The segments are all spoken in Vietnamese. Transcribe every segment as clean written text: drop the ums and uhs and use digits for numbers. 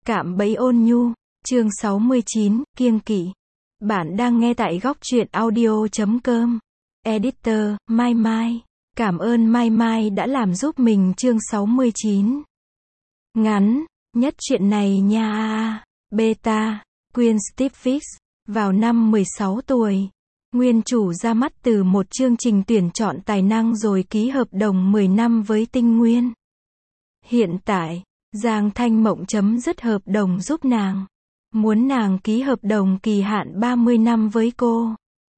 Cạm bẫy ôn nhu, chương 69, kiêng kỵ. Bạn đang nghe tại góc truyện audio.com. Editor, Mai Mai. Cảm ơn Mai Mai đã làm giúp mình chương 69. Ngắn, nhất chuyện này nha. Beta, Gwen Stefani, vào năm 16 tuổi. Nguyên chủ ra mắt từ một chương trình tuyển chọn tài năng rồi ký hợp đồng 10 năm với Tinh Nguyên. Hiện tại, Giang Thanh Mộng chấm dứt hợp đồng giúp nàng. Muốn nàng ký hợp đồng kỳ hạn 30 năm với cô.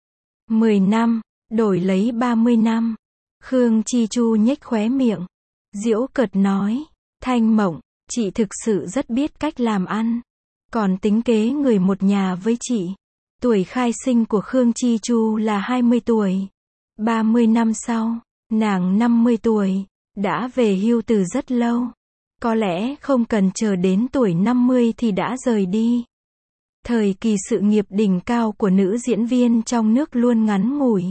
10 năm, đổi lấy 30 năm. Khương Chi Chu nhếch khóe miệng. Giễu cợt nói, Thanh Mộng, chị thực sự rất biết cách làm ăn. Còn tính kế người một nhà với chị. Tuổi khai sinh của Khương Chi Chu là 20 tuổi. 30 năm sau, nàng 50 tuổi, đã về hưu từ rất lâu. Có lẽ không cần chờ đến tuổi 50 thì đã rời đi. Thời kỳ sự nghiệp đỉnh cao của nữ diễn viên trong nước luôn ngắn ngủi.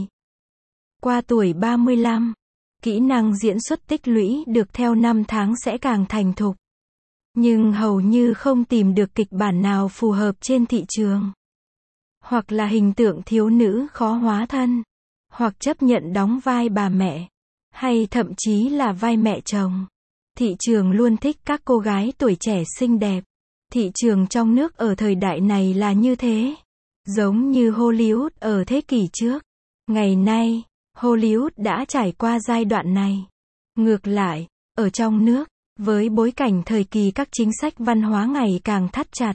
Qua tuổi 35, kỹ năng diễn xuất tích lũy được theo năm tháng sẽ càng thành thục. Nhưng hầu như không tìm được kịch bản nào phù hợp trên thị trường. Hoặc là hình tượng thiếu nữ khó hóa thân. Hoặc chấp nhận đóng vai bà mẹ. Hay thậm chí là vai mẹ chồng. Thị trường luôn thích các cô gái tuổi trẻ xinh đẹp. Thị trường trong nước ở thời đại này là như thế. Giống như Hollywood ở thế kỷ trước. Ngày nay, Hollywood đã trải qua giai đoạn này. Ngược lại, ở trong nước, với bối cảnh thời kỳ các chính sách văn hóa ngày càng thắt chặt,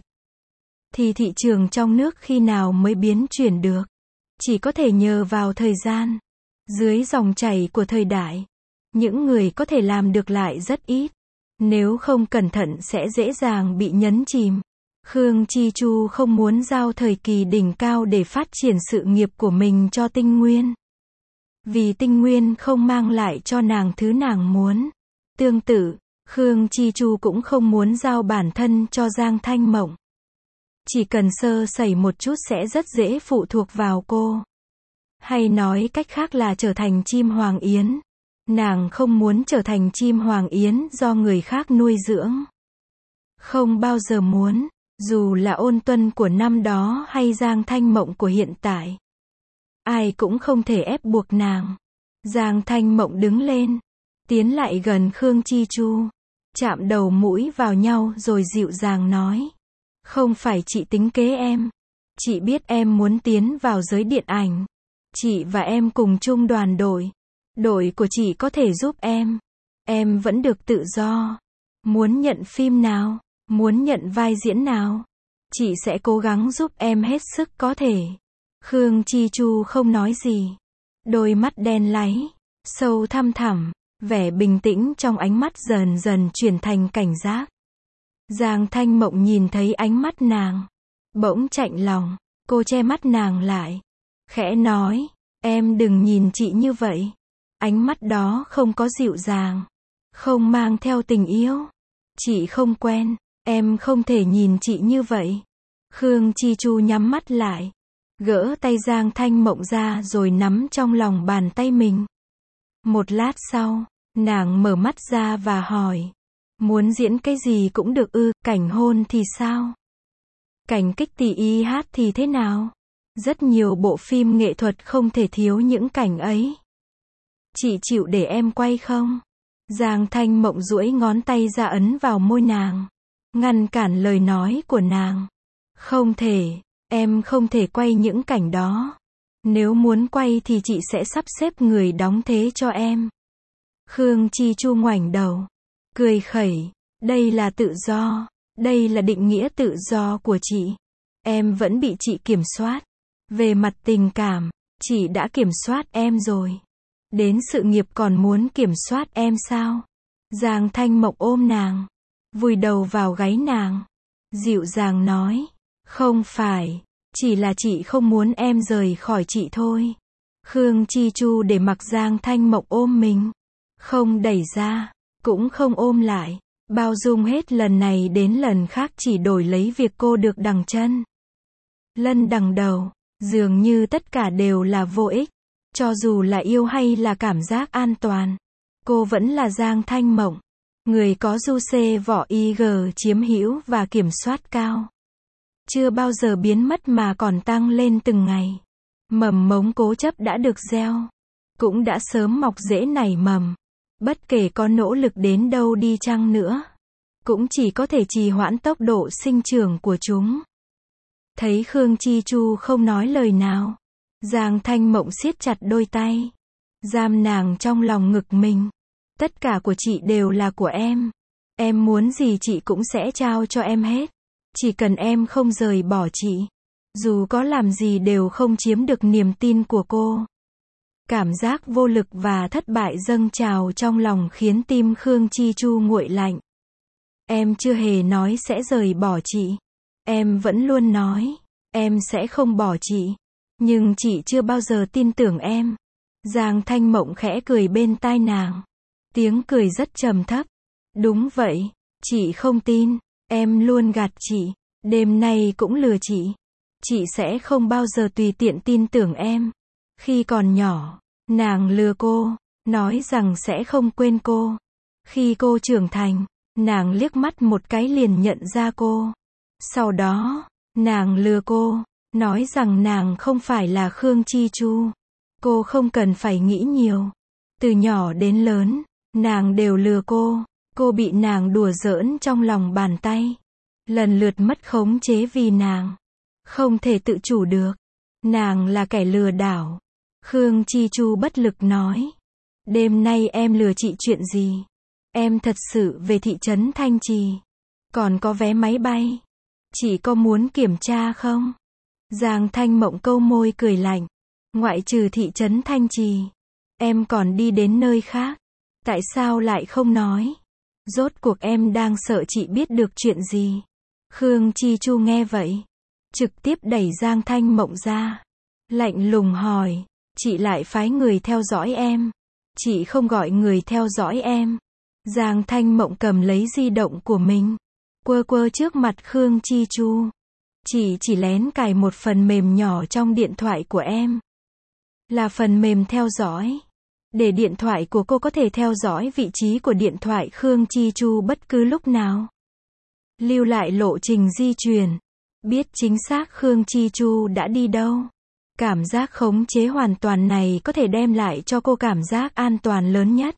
thì thị trường trong nước khi nào mới biến chuyển được? Chỉ có thể nhờ vào thời gian. Dưới dòng chảy của thời đại, những người có thể làm được lại rất ít. Nếu không cẩn thận sẽ dễ dàng bị nhấn chìm. Khương Chi Chu không muốn giao thời kỳ đỉnh cao để phát triển sự nghiệp của mình cho Tinh Nguyên. Vì Tinh Nguyên không mang lại cho nàng thứ nàng muốn. Tương tự, Khương Chi Chu cũng không muốn giao bản thân cho Giang Thanh Mộng. Chỉ cần sơ sẩy một chút sẽ rất dễ phụ thuộc vào cô. Hay nói cách khác là trở thành chim hoàng yến. Nàng không muốn trở thành chim hoàng yến do người khác nuôi dưỡng. Không bao giờ muốn, dù là Ôn Tuân của năm đó hay Giang Thanh Mộng của hiện tại. Ai cũng không thể ép buộc nàng. Giang Thanh Mộng đứng lên, tiến lại gần Khương Chi Chu, chạm đầu mũi vào nhau rồi dịu dàng nói. Không phải chị tính kế em. Chị biết em muốn tiến vào giới điện ảnh. Chị và em cùng chung đoàn đội. Đội của chị có thể giúp em. Em vẫn được tự do. Muốn nhận phim nào, muốn nhận vai diễn nào, chị sẽ cố gắng giúp em hết sức có thể. Khương Chi Chu không nói gì. Đôi mắt đen láy, sâu thăm thẳm, vẻ bình tĩnh trong ánh mắt dần dần chuyển thành cảnh giác. Giang Thanh Mộng nhìn thấy ánh mắt nàng, bỗng chạnh lòng, cô che mắt nàng lại, khẽ nói, em đừng nhìn chị như vậy. Ánh mắt đó không có dịu dàng, không mang theo tình yêu. Chị không quen, em không thể nhìn chị như vậy. Khương Chi Chu nhắm mắt lại, gỡ tay Giang Thanh Mộng ra rồi nắm trong lòng bàn tay mình. Một lát sau, nàng mở mắt ra và hỏi, muốn diễn cái gì cũng được ư, cảnh hôn thì sao? Cảnh kích tỉ y hát thì thế nào? Rất nhiều bộ phim nghệ thuật không thể thiếu những cảnh ấy. Chị chịu để em quay không? Giang Thanh Mộng duỗi ngón tay ra ấn vào môi nàng, ngăn cản lời nói của nàng. Không thể, em không thể quay những cảnh đó. Nếu muốn quay thì chị sẽ sắp xếp người đóng thế cho em. Khương Chi Chu ngoảnh đầu, cười khẩy, đây là tự do, đây là định nghĩa tự do của chị. Em vẫn bị chị kiểm soát. Về mặt tình cảm, chị đã kiểm soát em rồi. Đến sự nghiệp còn muốn kiểm soát em sao? Giang Thanh Mộng ôm nàng, vùi đầu vào gáy nàng, dịu dàng nói, không phải, chỉ là chị không muốn em rời khỏi chị thôi. Khương Chi Chu để mặc Giang Thanh Mộng ôm mình, không đẩy ra, cũng không ôm lại, bao dung hết lần này đến lần khác chỉ đổi lấy việc cô được đằng chân lân đằng đầu, dường như tất cả đều là vô ích. Cho dù là yêu hay là cảm giác an toàn, cô vẫn là Giang Thanh Mộng. Người có du xê vỏ IG chiếm hữu và kiểm soát cao. Chưa bao giờ biến mất mà còn tăng lên từng ngày. Mầm mống cố chấp đã được gieo. Cũng đã sớm mọc rễ nảy mầm. Bất kể có nỗ lực đến đâu đi chăng nữa. Cũng chỉ có thể trì hoãn tốc độ sinh trưởng của chúng. Thấy Khương Chi Chu không nói lời nào. Giang Thanh Mộng siết chặt đôi tay. Giam nàng trong lòng ngực mình. Tất cả của chị đều là của em. Em muốn gì chị cũng sẽ trao cho em hết. Chỉ cần em không rời bỏ chị. Dù có làm gì đều không chiếm được niềm tin của cô. Cảm giác vô lực và thất bại dâng trào trong lòng khiến tim Khương Chi Chu nguội lạnh. Em chưa hề nói sẽ rời bỏ chị. Em vẫn luôn nói, em sẽ không bỏ chị. Nhưng chị chưa bao giờ tin tưởng em. Giang Thanh Mộng khẽ cười bên tai nàng. Tiếng cười rất trầm thấp. Đúng vậy, chị không tin. Em luôn gạt chị. Đêm nay cũng lừa chị. Chị sẽ không bao giờ tùy tiện tin tưởng em. Khi còn nhỏ, nàng lừa cô, nói rằng sẽ không quên cô. Khi cô trưởng thành, nàng liếc mắt một cái liền nhận ra cô. Sau đó, nàng lừa cô, nói rằng nàng không phải là Khương Chi Chu. Cô không cần phải nghĩ nhiều. Từ nhỏ đến lớn, nàng đều lừa cô. Cô bị nàng đùa giỡn trong lòng bàn tay. Lần lượt mất khống chế vì nàng không thể tự chủ được. Nàng là kẻ lừa đảo. Khương Chi Chu bất lực nói. Đêm nay em lừa chị chuyện gì? Em thật sự về thị trấn Thanh Trì. Còn có vé máy bay. Chị có muốn kiểm tra không? Giang Thanh Mộng câu môi cười lạnh. Ngoại trừ thị trấn Thanh Trì, em còn đi đến nơi khác. Tại sao lại không nói? Rốt cuộc em đang sợ chị biết được chuyện gì? Khương Chi Chu nghe vậy, trực tiếp đẩy Giang Thanh Mộng ra. Lạnh lùng hỏi, chị lại phái người theo dõi em. Chị không gọi người theo dõi em. Giang Thanh Mộng cầm lấy di động của mình, quơ quơ trước mặt Khương Chi Chu. Chị chỉ lén cài một phần mềm nhỏ trong điện thoại của em. Là phần mềm theo dõi. Để điện thoại của cô có thể theo dõi vị trí của điện thoại Khương Chi Chu bất cứ lúc nào. Lưu lại lộ trình di chuyển. Biết chính xác Khương Chi Chu đã đi đâu. Cảm giác khống chế hoàn toàn này có thể đem lại cho cô cảm giác an toàn lớn nhất.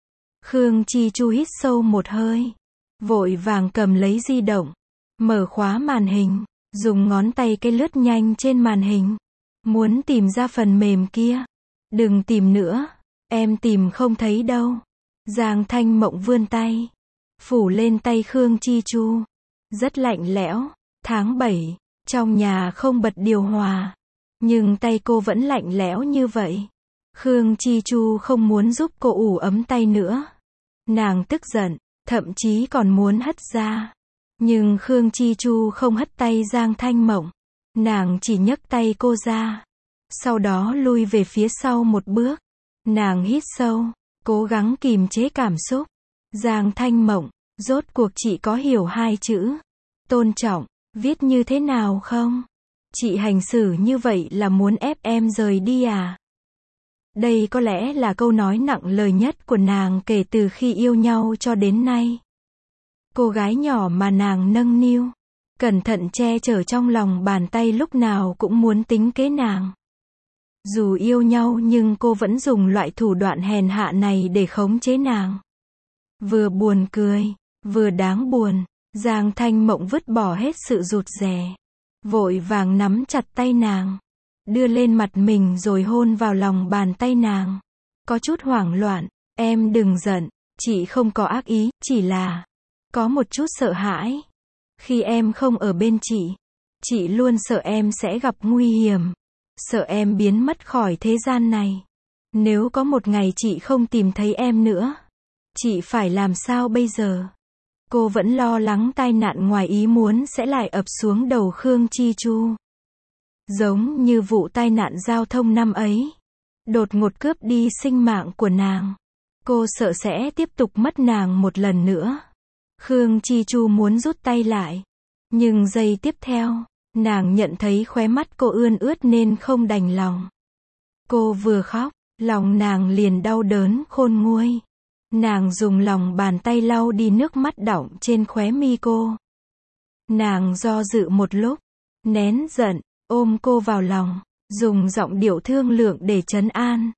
Khương Chi Chu hít sâu một hơi. Vội vàng cầm lấy di động. Mở khóa màn hình. Dùng ngón tay cái lướt nhanh trên màn hình. Muốn tìm ra phần mềm kia. Đừng tìm nữa. Em tìm không thấy đâu. Giang Thanh Mộng vươn tay. Phủ lên tay Khương Chi Chu. Rất lạnh lẽo. Tháng 7. Trong nhà không bật điều hòa. Nhưng tay cô vẫn lạnh lẽo như vậy. Khương Chi Chu không muốn giúp cô ủ ấm tay nữa. Nàng tức giận. Thậm chí còn muốn hất ra. Nhưng Khương Chi Chu không hất tay Giang Thanh Mộng. Nàng chỉ nhấc tay cô ra. Sau đó lui về phía sau một bước. Nàng hít sâu. Cố gắng kìm chế cảm xúc. Giang Thanh Mộng, rốt cuộc chị có hiểu hai chữ tôn trọng viết như thế nào không? Chị hành xử như vậy là muốn ép em rời đi à? Đây có lẽ là câu nói nặng lời nhất của nàng kể từ khi yêu nhau cho đến nay. Cô gái nhỏ mà nàng nâng niu, cẩn thận che chở trong lòng bàn tay lúc nào cũng muốn tính kế nàng. Dù yêu nhau nhưng cô vẫn dùng loại thủ đoạn hèn hạ này để khống chế nàng. Vừa buồn cười, vừa đáng buồn. Giang Thanh Mộng vứt bỏ hết sự rụt rè. Vội vàng nắm chặt tay nàng. Đưa lên mặt mình rồi hôn vào lòng bàn tay nàng. Có chút hoảng loạn. Em đừng giận. Chị không có ác ý. Chỉ là có một chút sợ hãi. Khi em không ở bên chị luôn sợ em sẽ gặp nguy hiểm. Sợ em biến mất khỏi thế gian này. Nếu có một ngày chị không tìm thấy em nữa, chị phải làm sao bây giờ? Cô vẫn lo lắng tai nạn ngoài ý muốn sẽ lại ập xuống đầu Khương Chi Chu. Giống như vụ tai nạn giao thông năm ấy. Đột ngột cướp đi sinh mạng của nàng. Cô sợ sẽ tiếp tục mất nàng một lần nữa. Khương Chi Chu muốn rút tay lại. Nhưng giây tiếp theo, nàng nhận thấy khóe mắt cô ươn ướt nên không đành lòng. Cô vừa khóc, lòng nàng liền đau đớn khôn nguôi. Nàng dùng lòng bàn tay lau đi nước mắt đọng trên khóe mi cô. Nàng do dự một lúc, nén giận, ôm cô vào lòng, dùng giọng điệu thương lượng để trấn an.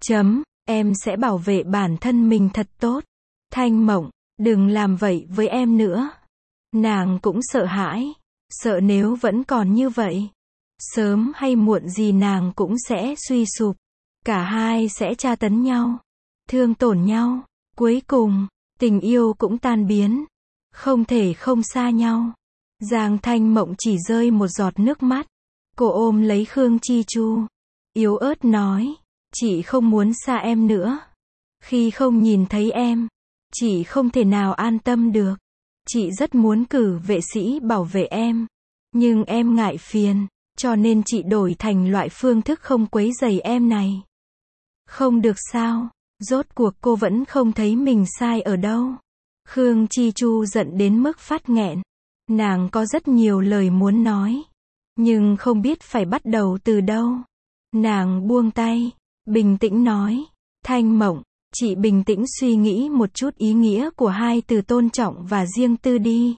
Em sẽ bảo vệ bản thân mình thật tốt. Thanh Mộng, đừng làm vậy với em nữa. Nàng cũng sợ hãi, sợ nếu vẫn còn như vậy, sớm hay muộn gì nàng cũng sẽ suy sụp. Cả hai sẽ tra tấn nhau, thương tổn nhau, cuối cùng, tình yêu cũng tan biến, không thể không xa nhau. Giang Thanh Mộng chỉ rơi một giọt nước mắt. Cô ôm lấy Khương Chi Chu, yếu ớt nói, chị không muốn xa em nữa. Khi không nhìn thấy em, chị không thể nào an tâm được. Chị rất muốn cử vệ sĩ bảo vệ em, nhưng em ngại phiền, cho nên chị đổi thành loại phương thức không quấy rầy em này. Không được sao, rốt cuộc cô vẫn không thấy mình sai ở đâu. Khương Chi Chu giận đến mức phát nghẹn. Nàng có rất nhiều lời muốn nói, nhưng không biết phải bắt đầu từ đâu. Nàng buông tay, bình tĩnh nói, Thanh Mộng, chị bình tĩnh suy nghĩ một chút ý nghĩa của hai từ tôn trọng và riêng tư đi.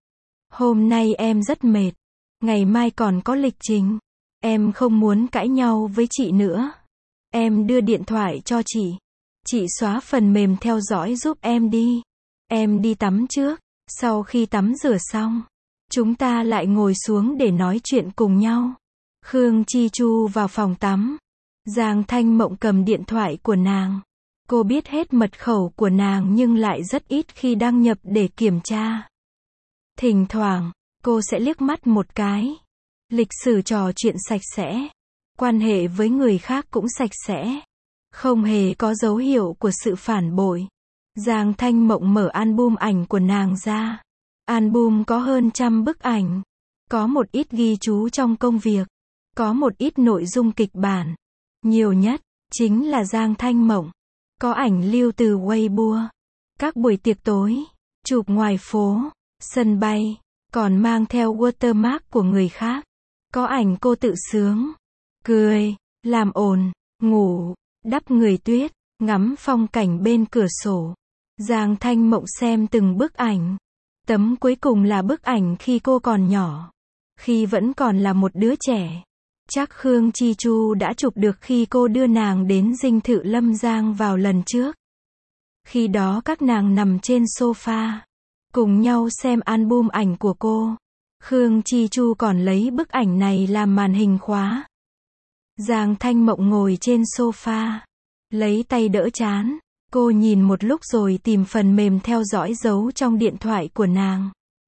Hôm nay em rất mệt, ngày mai còn có lịch trình. Em không muốn cãi nhau với chị nữa. Em đưa điện thoại cho chị xóa phần mềm theo dõi giúp em đi. Em đi tắm trước, sau khi tắm rửa xong, chúng ta lại ngồi xuống để nói chuyện cùng nhau. Khương Chi Chu vào phòng tắm. Giang Thanh Mộng cầm điện thoại của nàng. Cô biết hết mật khẩu của nàng nhưng lại rất ít khi đăng nhập để kiểm tra. Thỉnh thoảng, cô sẽ liếc mắt một cái. Lịch sử trò chuyện sạch sẽ. Quan hệ với người khác cũng sạch sẽ. Không hề có dấu hiệu của sự phản bội. Giang Thanh Mộng mở album ảnh của nàng ra. Album có hơn 100 bức ảnh. Có một ít ghi chú trong công việc. Có một ít nội dung kịch bản. Nhiều nhất, chính là Giang Thanh Mộng. Có ảnh lưu từ Weibo. Các buổi tiệc tối, chụp ngoài phố, sân bay, còn mang theo watermark của người khác. Có ảnh cô tự sướng, cười, làm ồn, ngủ, đắp người tuyết, ngắm phong cảnh bên cửa sổ. Giang Thanh Mộng xem từng bức ảnh. Tấm cuối cùng là bức ảnh khi cô còn nhỏ. Khi vẫn còn là một đứa trẻ. Chắc Khương Chi Chu đã chụp được khi cô đưa nàng đến dinh thự Lâm Giang vào lần trước. Khi đó các nàng nằm trên sofa, cùng nhau xem album ảnh của cô. Khương Chi Chu còn lấy bức ảnh này làm màn hình khóa. Giang Thanh Mộng ngồi trên sofa, lấy tay đỡ trán. Cô nhìn một lúc rồi tìm phần mềm theo dõi dấu trong điện thoại của nàng.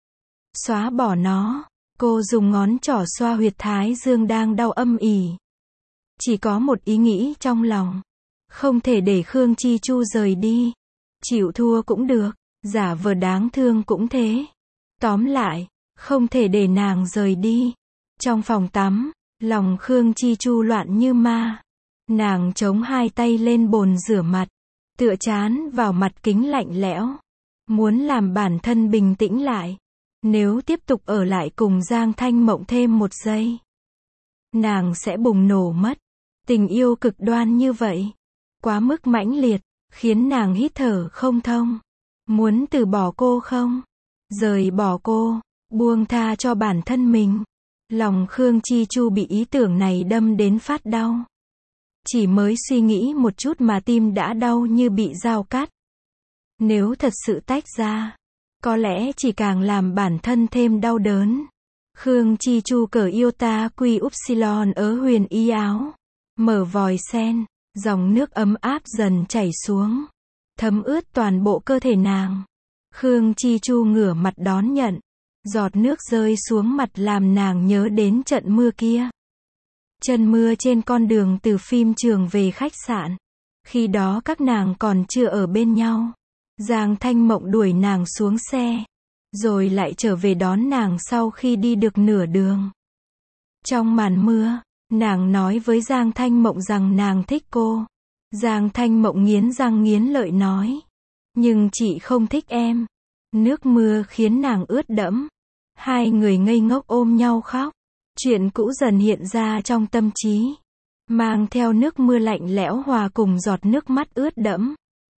Xóa bỏ nó. Cô dùng ngón trỏ xoa huyệt thái dương đang đau âm ỉ. Chỉ có một ý nghĩ trong lòng. Không thể để Khương Chi Chu rời đi. Chịu thua cũng được, giả vờ đáng thương cũng thế. Tóm lại, không thể để nàng rời đi. Trong phòng tắm, lòng Khương Chi Chu loạn như ma. Nàng chống hai tay lên bồn rửa mặt, tựa trán vào mặt kính lạnh lẽo. Muốn làm bản thân bình tĩnh lại. Nếu tiếp tục ở lại cùng Giang Thanh Mộng thêm một giây, nàng sẽ bùng nổ mất. Tình yêu cực đoan như vậy, quá mức mãnh liệt, khiến nàng hít thở không thông. Muốn từ bỏ cô không? Rời bỏ cô, buông tha cho bản thân mình. Lòng Khương Chi Chu bị ý tưởng này đâm đến phát đau. Chỉ mới suy nghĩ một chút mà tim đã đau như bị dao cắt. Nếu thật sự tách ra, có lẽ chỉ càng làm bản thân thêm đau đớn. Khương Chi Chu cởi Iota Quy Upsilon ở huyền y áo. Mở vòi sen, dòng nước ấm áp dần chảy xuống. Thấm ướt toàn bộ cơ thể nàng. Khương Chi Chu ngửa mặt đón nhận. Giọt nước rơi xuống mặt làm nàng nhớ đến trận mưa kia. Trận mưa trên con đường từ phim trường về khách sạn. Khi đó các nàng còn chưa ở bên nhau. Giang Thanh Mộng đuổi nàng xuống xe, rồi lại trở về đón nàng sau khi đi được nửa đường. Trong màn mưa, nàng nói với Giang Thanh Mộng rằng nàng thích cô. Giang Thanh Mộng nghiến răng nghiến lợi nói, nhưng chị không thích em. Nước mưa khiến nàng ướt đẫm. Hai người ngây ngốc ôm nhau khóc. Chuyện cũ dần hiện ra trong tâm trí, mang theo nước mưa lạnh lẽo hòa cùng giọt nước mắt ướt đẫm.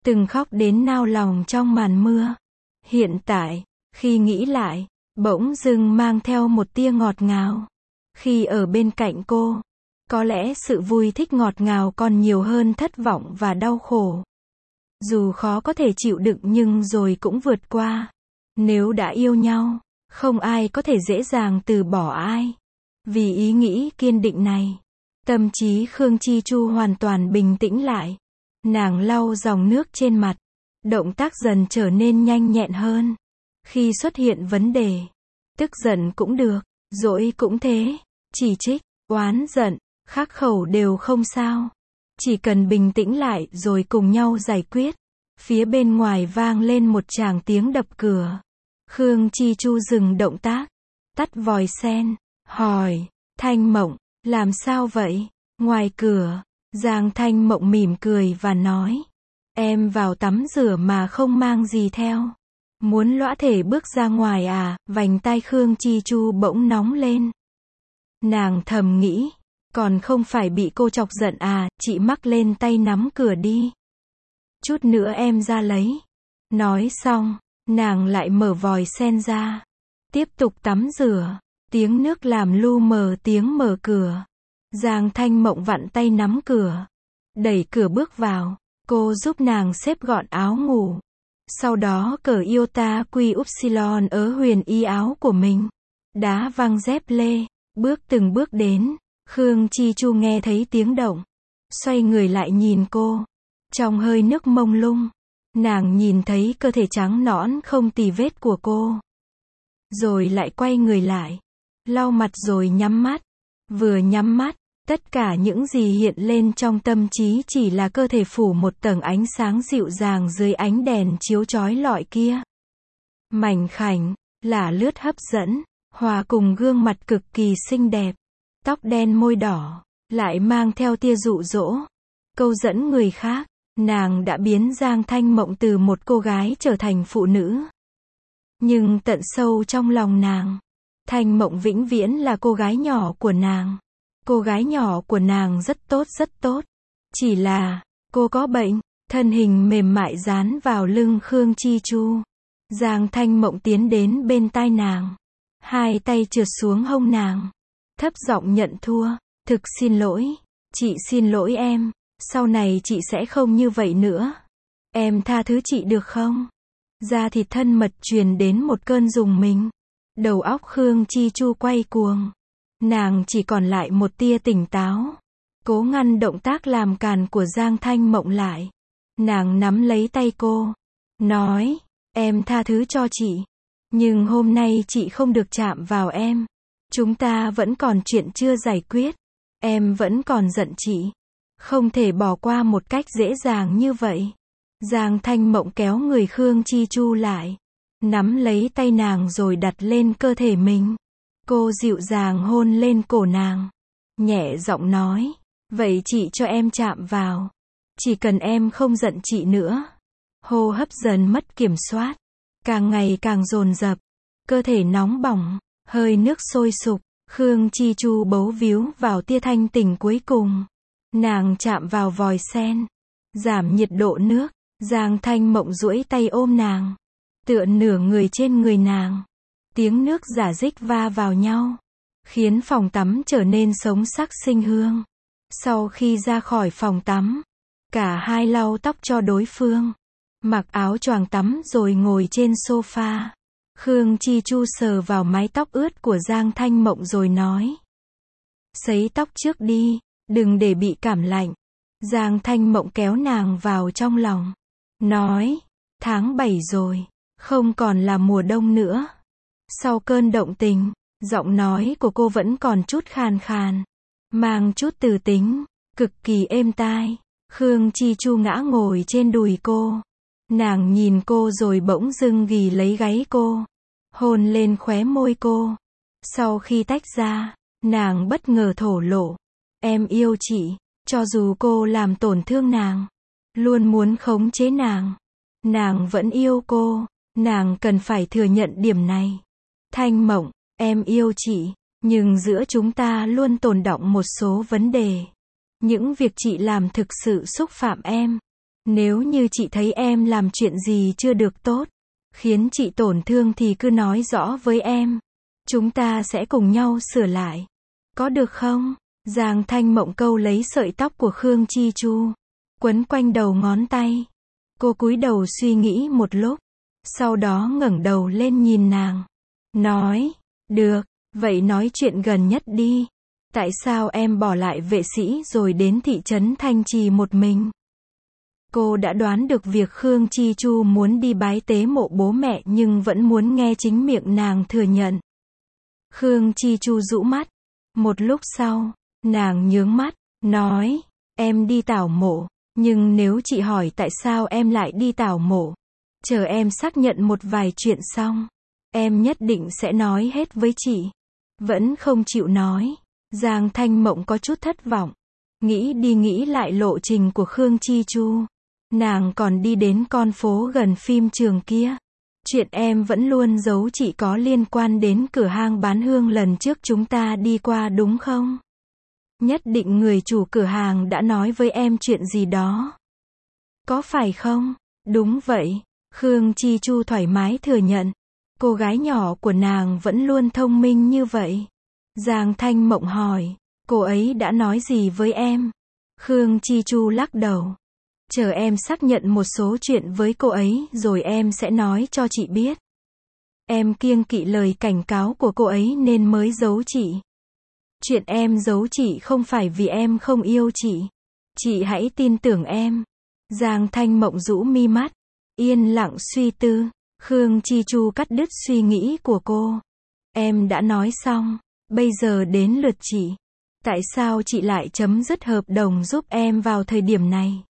từng khóc đến nao lòng trong màn mưa. Hiện tại, khi nghĩ lại, bỗng dưng mang theo một tia ngọt ngào. Khi ở bên cạnh cô, có lẽ sự vui thích ngọt ngào còn nhiều hơn thất vọng và đau khổ. Dù khó có thể chịu đựng nhưng rồi cũng vượt qua. Nếu đã yêu nhau, không ai có thể dễ dàng từ bỏ ai. Vì ý nghĩ kiên định này, tâm trí Khương Chi Chu hoàn toàn bình tĩnh lại. Nàng lau dòng nước trên mặt, động tác dần trở nên nhanh nhẹn hơn. Khi xuất hiện vấn đề, tức giận cũng được, dỗi cũng thế, chỉ trích, oán giận, khắc khẩu đều không sao. Chỉ cần bình tĩnh lại rồi cùng nhau giải quyết. Phía bên ngoài vang lên một tràng tiếng đập cửa. Khương Chi Chu dừng động tác, tắt vòi sen, hỏi, Thanh Mộng, làm sao vậy? Ngoài cửa, Giang Thanh Mộng mỉm cười và nói, em vào tắm rửa mà không mang gì theo. Muốn lõa thể bước ra ngoài à? Vành tai Khương Chi Chu bỗng nóng lên. Nàng thầm nghĩ, còn không phải bị cô chọc giận à, chị mắc lên tay nắm cửa đi. Chút nữa em ra lấy. Nói xong, nàng lại mở vòi sen ra. Tiếp tục tắm rửa. Tiếng nước làm lu mờ tiếng mở cửa. Giang Thanh Mộng vặn tay nắm cửa. Đẩy cửa bước vào. Cô giúp nàng xếp gọn áo ngủ. Sau đó cởi iota quy upsilon ở huyền y áo của mình. Đá văng dép lê. Bước từng bước đến. Khương Chi Chu nghe thấy tiếng động. Xoay người lại nhìn cô. Trong hơi nước mông lung, nàng nhìn thấy cơ thể trắng nõn không tì vết của cô. Rồi lại quay người lại, lau mặt rồi nhắm mắt. Vừa nhắm mắt, tất cả những gì hiện lên trong tâm trí chỉ là cơ thể phủ một tầng ánh sáng dịu dàng dưới ánh đèn chiếu chói lọi kia. Mảnh khảnh, lả lướt hấp dẫn, hòa cùng gương mặt cực kỳ xinh đẹp. Tóc đen môi đỏ, lại mang theo tia dụ dỗ, câu dẫn người khác. Nàng đã biến Giang Thanh Mộng từ một cô gái trở thành phụ nữ. Nhưng tận sâu trong lòng nàng, Thanh Mộng vĩnh viễn là cô gái nhỏ của nàng. Cô gái nhỏ của nàng rất tốt rất tốt. Chỉ là, cô có bệnh. Thân hình mềm mại dán vào lưng Khương Chi Chu. Giang Thanh Mộng tiến đến bên tai nàng. Hai tay trượt xuống hông nàng. Thấp giọng nhận thua. Thực xin lỗi. Chị xin lỗi em. Sau này chị sẽ không như vậy nữa. Em tha thứ chị được không? Da thịt thân mật truyền đến một cơn rùng mình. Đầu óc Khương Chi Chu quay cuồng. Nàng chỉ còn lại một tia tỉnh táo. Cố ngăn động tác làm càn của Giang Thanh Mộng lại. Nàng nắm lấy tay cô. Nói, em tha thứ cho chị. Nhưng hôm nay chị không được chạm vào em. Chúng ta vẫn còn chuyện chưa giải quyết. Em vẫn còn giận chị. Không thể bỏ qua một cách dễ dàng như vậy. Giang Thanh Mộng kéo người Khương Chi Chu lại. Nắm lấy tay nàng rồi đặt lên cơ thể mình. Cô dịu dàng hôn lên cổ nàng. Nhẹ giọng nói. Vậy chị cho em chạm vào. Chỉ cần em không giận chị nữa. Hô hấp dần mất kiểm soát. Càng ngày càng dồn dập. Cơ thể nóng bỏng. Hơi nước sôi sục. Khương Chi Chu bấu víu vào tia thanh tỉnh cuối cùng. Nàng chạm vào vòi sen. Giảm nhiệt độ nước. Giang Thanh Mộng duỗi tay ôm nàng. Tựa nửa người trên người nàng. Tiếng nước rả rích va vào nhau. Khiến phòng tắm trở nên sống sắc sinh hương. Sau khi ra khỏi phòng tắm, cả hai lau tóc cho đối phương. Mặc áo choàng tắm rồi ngồi trên sofa. Khương Chi Chu sờ vào mái tóc ướt của Giang Thanh Mộng rồi nói. Sấy tóc trước đi, đừng để bị cảm lạnh. Giang Thanh Mộng kéo nàng vào trong lòng. Nói, tháng 7 rồi, không còn là mùa đông nữa. Sau cơn động tình, giọng nói của cô vẫn còn chút khàn khàn. Mang chút từ tính, cực kỳ êm tai. Khương Chi Chu ngã ngồi trên đùi cô. Nàng nhìn cô rồi bỗng dưng ghì lấy gáy cô. Hôn lên khóe môi cô. Sau khi tách ra, nàng bất ngờ thổ lộ. Em yêu chị, cho dù cô làm tổn thương nàng. Luôn muốn khống chế nàng. Nàng vẫn yêu cô. Nàng cần phải thừa nhận điểm này. Thanh Mộng, em yêu chị. Nhưng giữa chúng ta luôn tồn đọng một số vấn đề. Những việc chị làm thực sự xúc phạm em. Nếu như chị thấy em làm chuyện gì chưa được tốt, khiến chị tổn thương thì cứ nói rõ với em. Chúng ta sẽ cùng nhau sửa lại. Có được không? Giang Thanh Mộng câu lấy sợi tóc của Khương Chi Chu, quấn quanh đầu ngón tay. Cô cúi đầu suy nghĩ một lúc, sau đó ngẩng đầu lên nhìn nàng. Nói, được, vậy nói chuyện gần nhất đi. Tại sao em bỏ lại vệ sĩ rồi đến thị trấn Thanh Trì một mình? Cô đã đoán được việc Khương Chi Chu muốn đi bái tế mộ bố mẹ nhưng vẫn muốn nghe chính miệng nàng thừa nhận. Khương Chi Chu rũ mắt. Một lúc sau, nàng nhướng mắt, nói, em đi tảo mộ, nhưng nếu chị hỏi tại sao em lại đi tảo mộ, chờ em xác nhận một vài chuyện xong, em nhất định sẽ nói hết với chị. Vẫn không chịu nói. Giang Thanh Mộng có chút thất vọng. Nghĩ đi nghĩ lại lộ trình của Khương Chi Chu. Nàng còn đi đến con phố gần phim trường kia. Chuyện em vẫn luôn giấu chị có liên quan đến cửa hàng bán hương lần trước chúng ta đi qua đúng không? Nhất định người chủ cửa hàng đã nói với em chuyện gì đó. Có phải không? Đúng vậy. Khương Chi Chu thoải mái thừa nhận. Cô gái nhỏ của nàng vẫn luôn thông minh như vậy. Giang Thanh Mộng hỏi, cô ấy đã nói gì với em? Khương Chi Chu lắc đầu. Chờ em xác nhận một số chuyện với cô ấy rồi em sẽ nói cho chị biết. Em kiêng kỵ lời cảnh cáo của cô ấy nên mới giấu chị. Chuyện em giấu chị không phải vì em không yêu chị. Chị hãy tin tưởng em. Giang Thanh Mộng rũ mi mắt, yên lặng suy tư. Khương Chi Chu cắt đứt suy nghĩ của cô. Em đã nói xong, bây giờ đến lượt chị. Tại sao chị lại chấm dứt hợp đồng giúp em vào thời điểm này?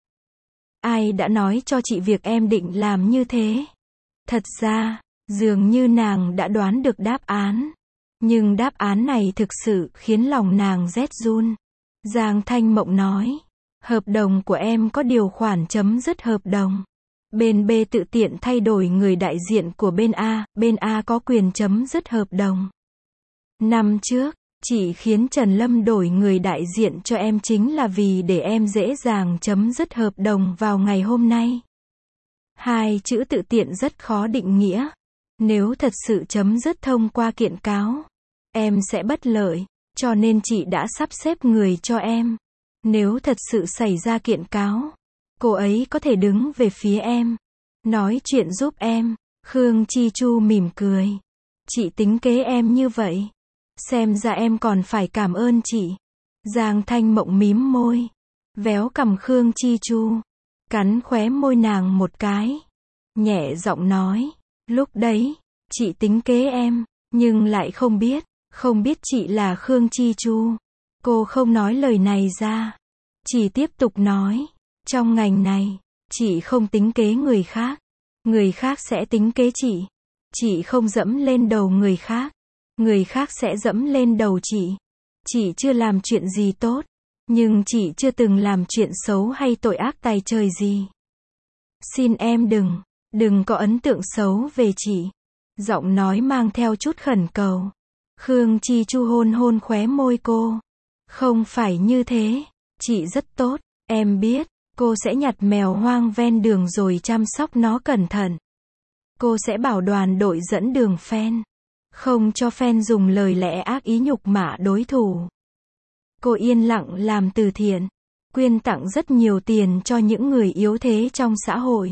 Ai đã nói cho chị việc em định làm như thế? Thật ra, dường như nàng đã đoán được đáp án. Nhưng đáp án này thực sự khiến lòng nàng rét run. Giang Thanh Mộng nói, hợp đồng của em có điều khoản chấm dứt hợp đồng. Bên B tự tiện thay đổi người đại diện của bên A có quyền chấm dứt hợp đồng. Năm trước, chị khiến Trần Lâm đổi người đại diện cho em chính là vì để em dễ dàng chấm dứt hợp đồng vào ngày hôm nay. Hai chữ tự tiện rất khó định nghĩa. Nếu thật sự chấm dứt thông qua kiện cáo, em sẽ bất lợi, cho nên chị đã sắp xếp người cho em. Nếu thật sự xảy ra kiện cáo, cô ấy có thể đứng về phía em, nói chuyện giúp em. Khương Chi Chu mỉm cười. Chị tính kế em như vậy. Xem ra em còn phải cảm ơn chị. Giang Thanh Mộng mím môi, véo cằm Khương Chi Chu, cắn khóe môi nàng một cái, nhẹ giọng nói, lúc đấy, chị tính kế em, nhưng lại không biết chị là Khương Chi Chu. Cô không nói lời này ra, chỉ tiếp tục nói, trong ngành này, chị không tính kế người khác sẽ tính kế chị không dẫm lên đầu người khác sẽ dẫm lên đầu chị. Chị chưa làm chuyện gì tốt, nhưng chị chưa từng làm chuyện xấu hay tội ác tày trời gì. Xin em đừng có ấn tượng xấu về chị. Giọng nói mang theo chút khẩn cầu. Khương Chi Chu hôn hôn khóe môi cô. Không phải như thế, chị rất tốt, em biết, cô sẽ nhặt mèo hoang ven đường rồi chăm sóc nó cẩn thận. Cô sẽ bảo đoàn đội dẫn đường fan, không cho fan dùng lời lẽ ác ý nhục mạ đối thủ. Cô yên lặng làm từ thiện, quyên tặng rất nhiều tiền cho những người yếu thế trong xã hội.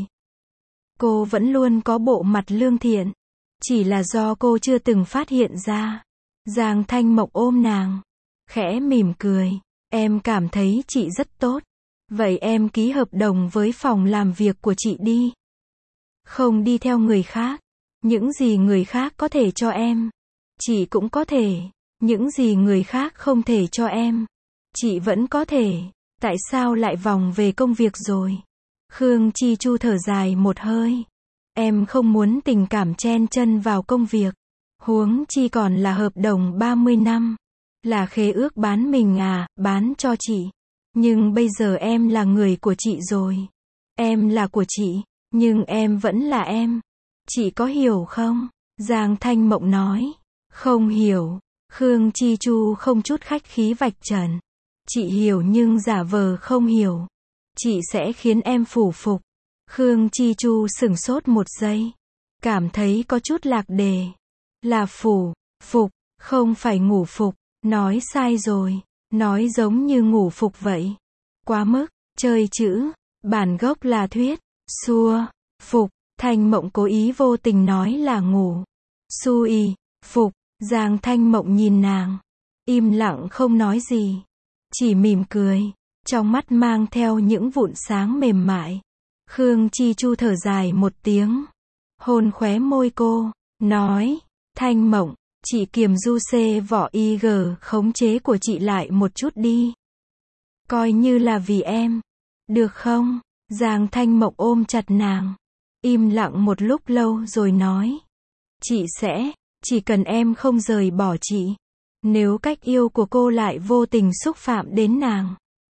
Cô vẫn luôn có bộ mặt lương thiện, chỉ là do cô chưa từng phát hiện ra. Giang Thanh Mộng ôm nàng, khẽ mỉm cười, em cảm thấy chị rất tốt. Vậy em ký hợp đồng với phòng làm việc của chị đi. Không đi theo người khác. Những gì người khác có thể cho em, chị cũng có thể. Những gì người khác không thể cho em, chị vẫn có thể. Tại sao lại vòng về công việc rồi? Khương Chi Chu thở dài một hơi. Em không muốn tình cảm chen chân vào công việc. Huống chi còn là hợp đồng 30 năm. Là khế ước bán mình bán cho chị. Nhưng bây giờ em là người của chị rồi. Em là của chị, nhưng em vẫn là em. Chị có hiểu không? Giang Thanh Mộng nói. Không hiểu. Khương Chi Chu không chút khách khí vạch trần. Chị hiểu nhưng giả vờ không hiểu. Chị sẽ khiến em phủ phục. Khương Chi Chu sửng sốt một giây. Cảm thấy có chút lạc đề. Là phủ, phục, không phải ngủ phục. Nói sai rồi. Nói giống như ngủ phục vậy. Quá mức, chơi chữ. Bản gốc là thuyết, xua, phục. Thanh Mộng cố ý vô tình nói là ngủ. Xui, phục. Giang Thanh Mộng nhìn nàng. Im lặng không nói gì. Chỉ mỉm cười. Trong mắt mang theo những vụn sáng mềm mại. Khương Chi Chu thở dài một tiếng. Hôn khóe môi cô. Nói. Thanh Mộng. Chị kiềm du xê vỏ IG khống chế của chị lại một chút đi. Coi như là vì em. Được không? Giang Thanh Mộng ôm chặt nàng. Im lặng một lúc lâu rồi nói. Chị sẽ. Chỉ cần em không rời bỏ chị. Nếu cách yêu của cô lại vô tình xúc phạm đến nàng.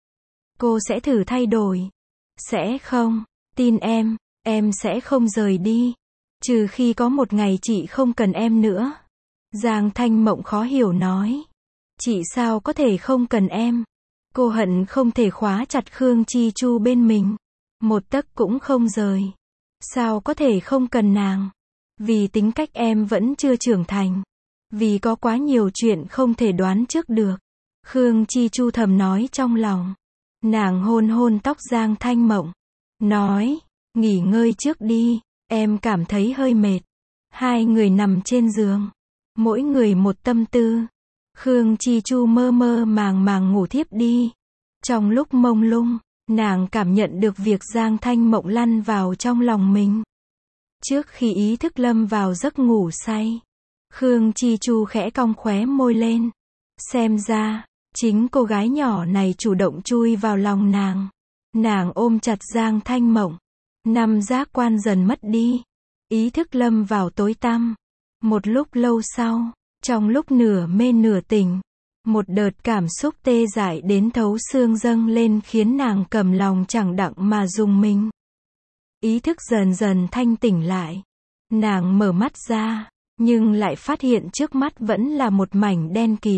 Cô sẽ thử thay đổi. Sẽ không. Tin em sẽ không rời đi. Trừ khi có một ngày chị không cần em nữa. Giang Thanh Mộng khó hiểu nói. Chị sao có thể không cần em? Cô hận không thể khóa chặt Khương Chi Chu bên mình. Một tấc cũng không rời. Sao có thể không cần nàng? Vì tính cách em vẫn chưa trưởng thành. Vì có quá nhiều chuyện không thể đoán trước được. Khương Chi Chu thầm nói trong lòng. Nàng hôn hôn tóc Giang Thanh Mộng. Nói, nghỉ ngơi trước đi, em cảm thấy hơi mệt. Hai người nằm trên giường. Mỗi người một tâm tư. Khương Chi Chu mơ mơ màng màng ngủ thiếp đi. Trong lúc mông lung, nàng cảm nhận được việc Giang Thanh Mộng lăn vào trong lòng mình. Trước khi ý thức lâm vào giấc ngủ say, Khương Chi Chu khẽ cong khóe môi lên. Xem ra, chính cô gái nhỏ này chủ động chui vào lòng nàng. Nàng ôm chặt Giang Thanh Mộng. Năm giác quan dần mất đi. Ý thức lâm vào tối tăm. Một lúc lâu sau, trong lúc nửa mê nửa tỉnh, một đợt cảm xúc tê dại đến thấu xương dâng lên khiến nàng cầm lòng chẳng đặng mà rùng mình. Ý thức dần dần thanh tỉnh lại. Nàng mở mắt ra, nhưng lại phát hiện trước mắt vẫn là một mảnh đen kịt.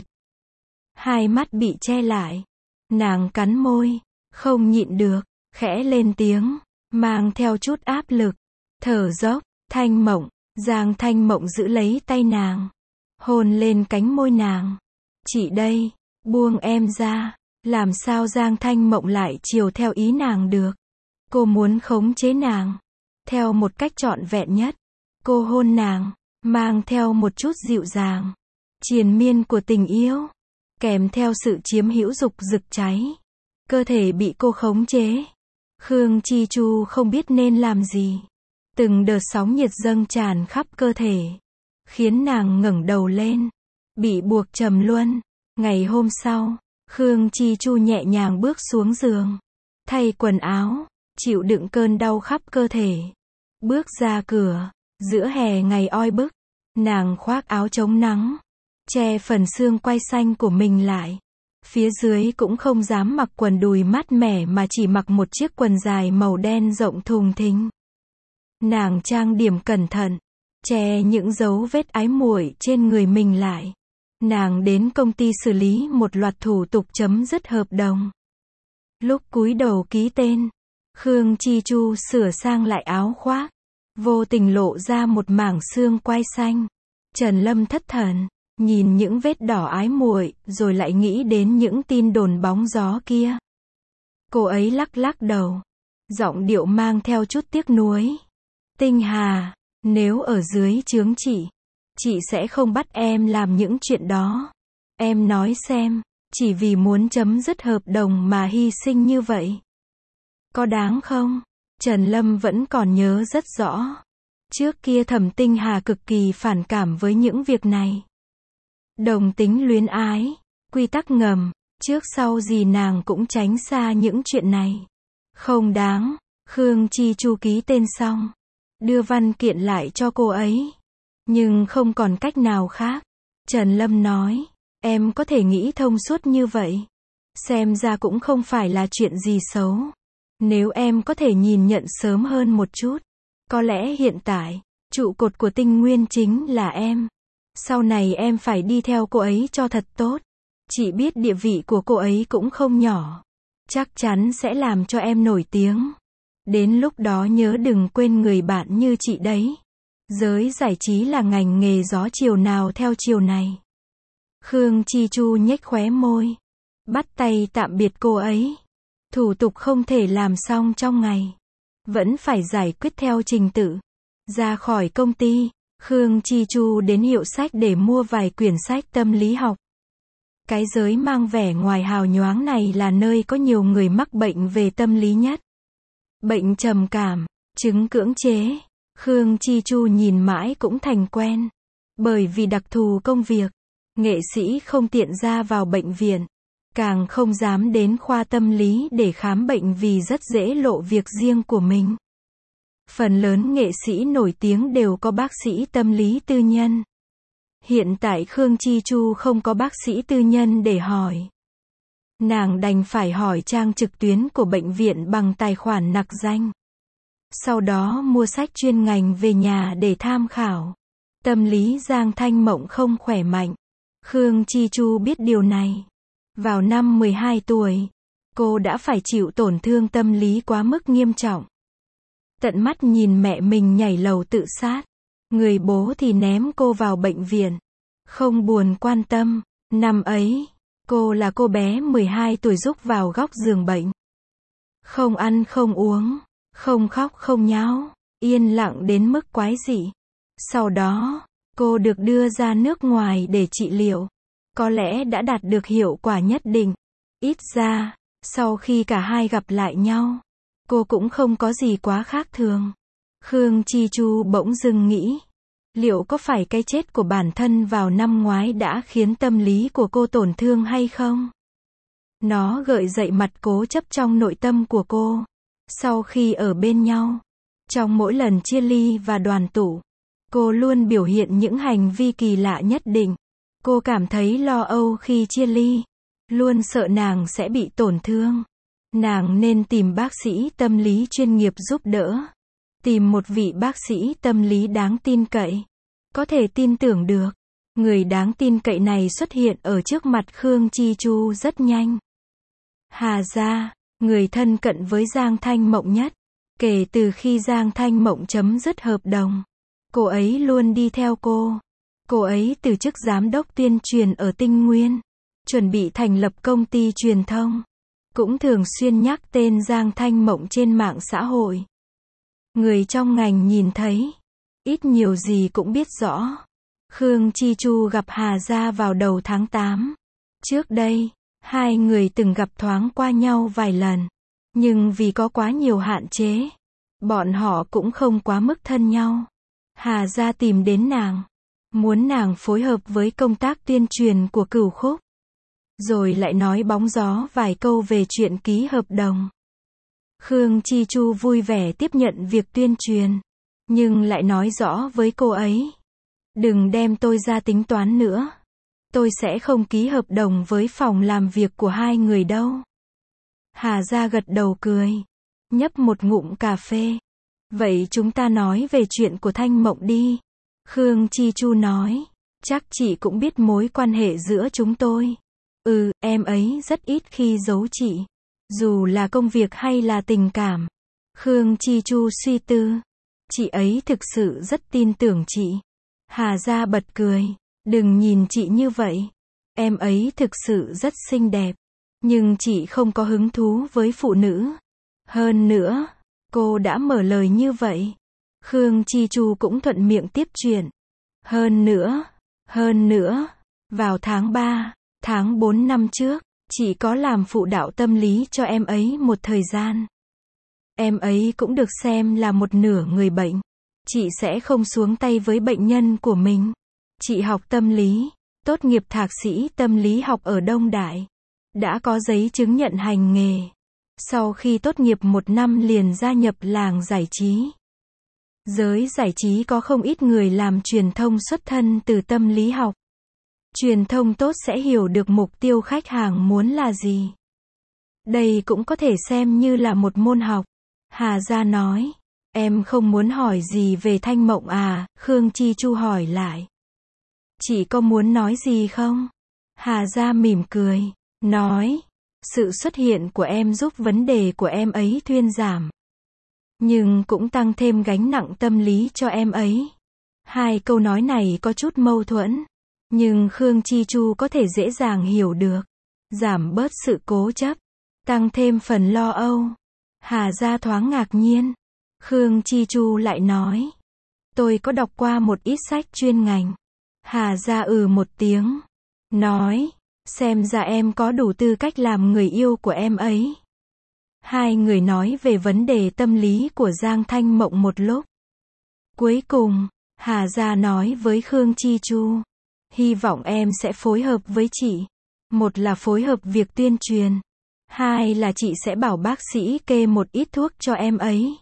Hai mắt bị che lại. Nàng cắn môi, không nhịn được, khẽ lên tiếng, mang theo chút áp lực. Thở dốc, Thanh Mộng, Giang Thanh Mộng giữ lấy tay nàng, hôn lên cánh môi nàng. Chị đây, buông em ra. Làm sao Giang Thanh Mộng lại chiều theo ý nàng được? Cô muốn khống chế nàng, theo một cách trọn vẹn nhất. Cô hôn nàng, mang theo một chút dịu dàng, triền miên của tình yêu, kèm theo sự chiếm hữu dục rực cháy. Cơ thể bị cô khống chế. Khương Chi Chu không biết nên làm gì. Từng đợt sóng nhiệt dâng tràn khắp cơ thể, khiến nàng ngẩng đầu lên, bị buộc trầm luân. Ngày hôm sau, Khương Chi Chu nhẹ nhàng bước xuống giường, thay quần áo, chịu đựng cơn đau khắp cơ thể. Bước ra cửa, giữa hè ngày oi bức, nàng khoác áo chống nắng, che phần xương quai xanh của mình lại. Phía dưới cũng không dám mặc quần đùi mát mẻ mà chỉ mặc một chiếc quần dài màu đen rộng thùng thình. Nàng trang điểm cẩn thận, che những dấu vết ái muội trên người mình lại. Nàng đến công ty xử lý một loạt thủ tục chấm dứt hợp đồng. Lúc cúi đầu ký tên, Khương Chi Chu sửa sang lại áo khoác, vô tình lộ ra một mảng xương quai xanh. Trần Lâm thất thần, nhìn những vết đỏ ái muội, rồi lại nghĩ đến những tin đồn bóng gió kia. Cô ấy lắc lắc đầu, giọng điệu mang theo chút tiếc nuối. Tinh Hà, nếu ở dưới trướng chị sẽ không bắt em làm những chuyện đó. Em nói xem, chỉ vì muốn chấm dứt hợp đồng mà hy sinh như vậy, có đáng không? Trần Lâm vẫn còn nhớ rất rõ. Trước kia Thẩm Tinh Hà cực kỳ phản cảm với những việc này. Đồng tính luyến ái, quy tắc ngầm, trước sau gì nàng cũng tránh xa những chuyện này. Không đáng. Khương Chi Chu ký tên xong, đưa văn kiện lại cho cô ấy. Nhưng không còn cách nào khác. Trần Lâm nói, em có thể nghĩ thông suốt như vậy. Xem ra cũng không phải là chuyện gì xấu. Nếu em có thể nhìn nhận sớm hơn một chút, có lẽ hiện tại, trụ cột của Tinh Nguyên chính là em. Sau này em phải đi theo cô ấy cho thật tốt. Chị biết địa vị của cô ấy cũng không nhỏ. Chắc chắn sẽ làm cho em nổi tiếng. Đến lúc đó nhớ đừng quên người bạn như chị đấy. Giới giải trí là ngành nghề gió chiều nào theo chiều này. Khương Chi Chu nhếch khóe môi. Bắt tay tạm biệt cô ấy. Thủ tục không thể làm xong trong ngày. Vẫn phải giải quyết theo trình tự. Ra khỏi công ty, Khương Chi Chu đến hiệu sách để mua vài quyển sách tâm lý học. Cái giới mang vẻ ngoài hào nhoáng này là nơi có nhiều người mắc bệnh về tâm lý nhất. Bệnh trầm cảm, chứng cưỡng chế. Khương Chi Chu nhìn mãi cũng thành quen. Bởi vì đặc thù công việc, nghệ sĩ không tiện ra vào bệnh viện, càng không dám đến khoa tâm lý để khám bệnh vì rất dễ lộ việc riêng của mình. Phần lớn nghệ sĩ nổi tiếng đều có bác sĩ tâm lý tư nhân. Hiện tại Khương Chi Chu không có bác sĩ tư nhân để hỏi. Nàng đành phải hỏi trang trực tuyến của bệnh viện bằng tài khoản nặc danh. Sau đó mua sách chuyên ngành về nhà để tham khảo. Tâm lý Giang Thanh Mộng không khỏe mạnh. Khương Chi Chu biết điều này. Vào năm 12 tuổi, cô đã phải chịu tổn thương tâm lý quá mức nghiêm trọng. Tận mắt nhìn mẹ mình nhảy lầu tự sát. Người bố thì ném cô vào bệnh viện. Không buồn quan tâm. Năm ấy, cô là cô bé 12 tuổi rúc vào góc giường bệnh. Không ăn không uống, không khóc không nháo, yên lặng đến mức quái dị. Sau đó, cô được đưa ra nước ngoài để trị liệu. Có lẽ đã đạt được hiệu quả nhất định. Ít ra, sau khi cả hai gặp lại nhau, cô cũng không có gì quá khác thường. Khương Chi Chu bỗng dưng nghĩ, liệu có phải cái chết của bản thân vào năm ngoái đã khiến tâm lý của cô tổn thương hay không? Nó gợi dậy mặt cố chấp trong nội tâm của cô. Sau khi ở bên nhau, trong mỗi lần chia ly và đoàn tụ, cô luôn biểu hiện những hành vi kỳ lạ nhất định. Cô cảm thấy lo âu khi chia ly, luôn sợ nàng sẽ bị tổn thương. Nàng nên tìm bác sĩ tâm lý chuyên nghiệp giúp đỡ. Tìm một vị bác sĩ tâm lý đáng tin cậy, có thể tin tưởng được. Người đáng tin cậy này xuất hiện ở trước mặt Khương Chi Chu rất nhanh. Hà Gia, người thân cận với Giang Thanh Mộng nhất. Kể từ khi Giang Thanh Mộng chấm dứt hợp đồng, cô ấy luôn đi theo cô. Cô ấy từ chức giám đốc tuyên truyền ở Tinh Nguyên, chuẩn bị thành lập công ty truyền thông. Cũng thường xuyên nhắc tên Giang Thanh Mộng trên mạng xã hội. Người trong ngành nhìn thấy, ít nhiều gì cũng biết rõ. Khương Chi Chu gặp Hà Gia vào đầu tháng 8. Trước đây, hai người từng gặp thoáng qua nhau vài lần. Nhưng vì có quá nhiều hạn chế, bọn họ cũng không quá mức thân nhau. Hà Gia tìm đến nàng, muốn nàng phối hợp với công tác tuyên truyền của Cửu Khúc. Rồi lại nói bóng gió vài câu về chuyện ký hợp đồng. Khương Chi Chu vui vẻ tiếp nhận việc tuyên truyền, nhưng lại nói rõ với cô ấy, đừng đem tôi ra tính toán nữa. Tôi sẽ không ký hợp đồng với phòng làm việc của hai người đâu. Hà Gia gật đầu cười, nhấp một ngụm cà phê. Vậy chúng ta nói về chuyện của Thanh Mộng đi. Khương Chi Chu nói, chắc chị cũng biết mối quan hệ giữa chúng tôi. Em ấy rất ít khi giấu chị. Dù là công việc hay là tình cảm. Khương Chi Chu suy tư. Chị ấy thực sự rất tin tưởng chị. Hà Gia bật cười. Đừng nhìn chị như vậy. Em ấy thực sự rất xinh đẹp. Nhưng chị không có hứng thú với phụ nữ. Hơn nữa, cô đã mở lời như vậy. Khương Chi Chu cũng thuận miệng tiếp chuyện. Hơn nữa, vào tháng 3, tháng 4 năm trước, chị có làm phụ đạo tâm lý cho em ấy một thời gian. Em ấy cũng được xem là một nửa người bệnh. Chị sẽ không xuống tay với bệnh nhân của mình. Chị học tâm lý, tốt nghiệp thạc sĩ tâm lý học ở Đông Đại. Đã có giấy chứng nhận hành nghề. Sau khi tốt nghiệp 1 năm liền gia nhập làng giải trí. Giới giải trí có không ít người làm truyền thông xuất thân từ tâm lý học. Truyền thông tốt sẽ hiểu được mục tiêu khách hàng muốn là gì. Đây cũng có thể xem như là một môn học. Hà Gia nói, em không muốn hỏi gì về Thanh Mộng à? Khương Chi Chu hỏi lại. Chị có muốn nói gì không? Hà Gia mỉm cười, nói, Sự xuất hiện của em giúp vấn đề của em ấy thuyên giảm. Nhưng cũng tăng thêm gánh nặng tâm lý cho em ấy. Hai câu nói này có chút mâu thuẫn. Nhưng Khương Chi Chu có thể dễ dàng hiểu được. Giảm bớt sự cố chấp. Tăng thêm phần lo âu. Hà Gia thoáng ngạc nhiên. Khương Chi Chu lại nói. Tôi có đọc qua một ít sách chuyên ngành. Hà Gia một tiếng. Nói. Xem ra em có đủ tư cách làm người yêu của em ấy. Hai người nói về vấn đề tâm lý của Giang Thanh Mộng một lúc. Cuối cùng, Hà Gia nói với Khương Chi Chu. Hy vọng em sẽ phối hợp với chị. Một là phối hợp việc tuyên truyền. Hai là chị sẽ bảo bác sĩ kê một ít thuốc cho em ấy.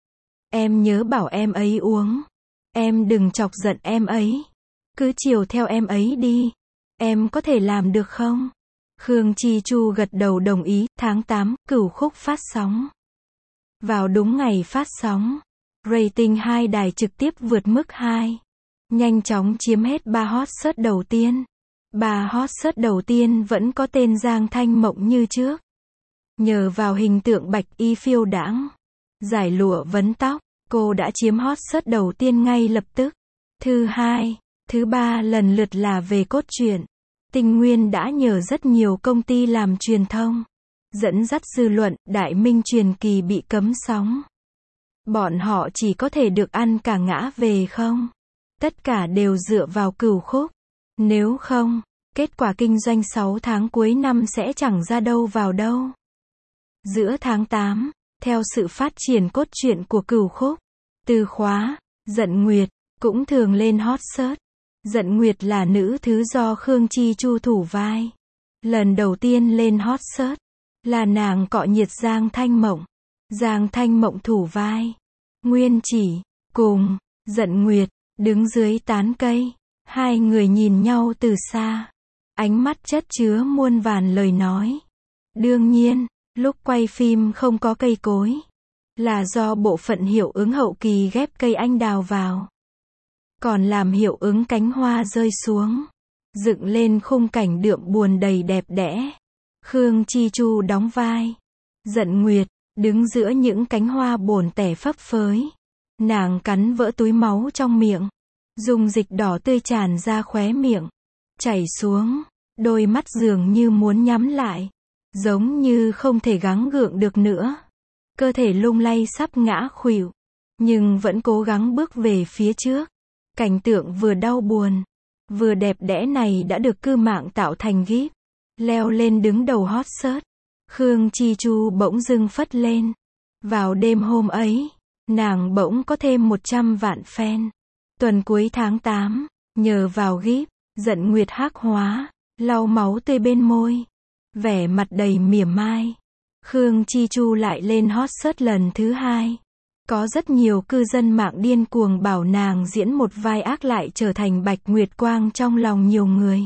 Em nhớ bảo em ấy uống. Em đừng chọc giận em ấy. Cứ chiều theo em ấy đi. Em có thể làm được không? Khương Chi Chu gật đầu đồng ý. Tháng 8, Cửu Khúc phát sóng. Vào đúng ngày phát sóng, rating 2 đài trực tiếp vượt mức 2. Nhanh chóng chiếm hết 3 hot search đầu tiên. 3 hot search đầu tiên vẫn có tên Giang Thanh Mộng như trước. Nhờ vào hình tượng bạch y phiêu đãng, giải lụa vấn tóc, cô đã chiếm hot search đầu tiên ngay lập tức. Thứ hai, thứ ba lần lượt là về cốt truyện. Tinh Nguyên đã nhờ rất nhiều công ty làm truyền thông, dẫn dắt dư luận, Đại Minh truyền kỳ bị cấm sóng. Bọn họ chỉ có thể được ăn cả ngã về không? Tất cả đều dựa vào Cửu Khúc. Nếu không, kết quả kinh doanh 6 tháng cuối năm sẽ chẳng ra đâu vào đâu. Giữa tháng 8, theo sự phát triển cốt truyện của Cửu Khúc, từ khóa, Giận Nguyệt, cũng thường lên hot search. Giận Nguyệt là nữ thứ do Khương Chi Chu thủ vai. Lần đầu tiên lên hot search, là nàng cọ nhiệt Giang Thanh Mộng. Giang Thanh Mộng thủ vai. Nguyên Chỉ, cùng, Giận Nguyệt, đứng dưới tán cây. Hai người nhìn nhau từ xa. Ánh mắt chất chứa muôn vàn lời nói. Đương nhiên, lúc quay phim không có cây cối. Là do bộ phận hiệu ứng hậu kỳ ghép cây anh đào vào. Còn làm hiệu ứng cánh hoa rơi xuống. Dựng lên khung cảnh đượm buồn đầy đẹp đẽ. Khương Chi Chu đóng vai Giận Nguyệt, đứng giữa những cánh hoa bồn tẻ phấp phới. Nàng cắn vỡ túi máu trong miệng. Dùng dịch đỏ tươi tràn ra khóe miệng. Chảy xuống. Đôi mắt dường như muốn nhắm lại. Giống như không thể gắng gượng được nữa. Cơ thể lung lay sắp ngã khuỵu. Nhưng vẫn cố gắng bước về phía trước. Cảnh tượng vừa đau buồn, vừa đẹp đẽ này đã được cư mạng tạo thành gif. Leo lên đứng đầu hot search. Khương Chi Chu bỗng dưng phất lên. Vào đêm hôm ấy, nàng bỗng có thêm 100 vạn fan. Tuần cuối tháng 8, nhờ vào gif, Giận Nguyệt hắc hóa, lau máu tươi bên môi. Vẻ mặt đầy mỉa mai. Khương Chi Chu lại lên hot search lần thứ hai. Có rất nhiều cư dân mạng điên cuồng bảo nàng diễn một vai ác lại trở thành Bạch Nguyệt Quang trong lòng nhiều người.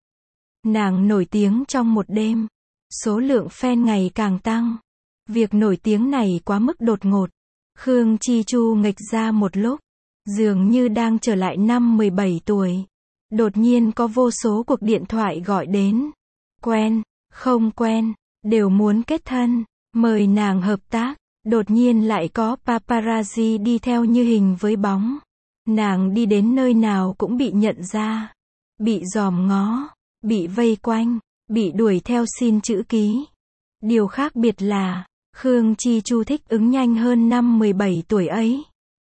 Nàng nổi tiếng trong một đêm. Số lượng fan ngày càng tăng. Việc nổi tiếng này quá mức đột ngột. Khương Chi Chu nghịch ra một lúc. Dường như đang trở lại năm 17 tuổi. Đột nhiên có vô số cuộc điện thoại gọi đến. Quen, không quen, đều muốn kết thân, mời nàng hợp tác. Đột nhiên lại có paparazzi đi theo như hình với bóng. Nàng đi đến nơi nào cũng bị nhận ra. Bị dòm ngó, bị vây quanh, bị đuổi theo xin chữ ký. Điều khác biệt là, Khương Chi Chu thích ứng nhanh hơn năm 17 tuổi ấy.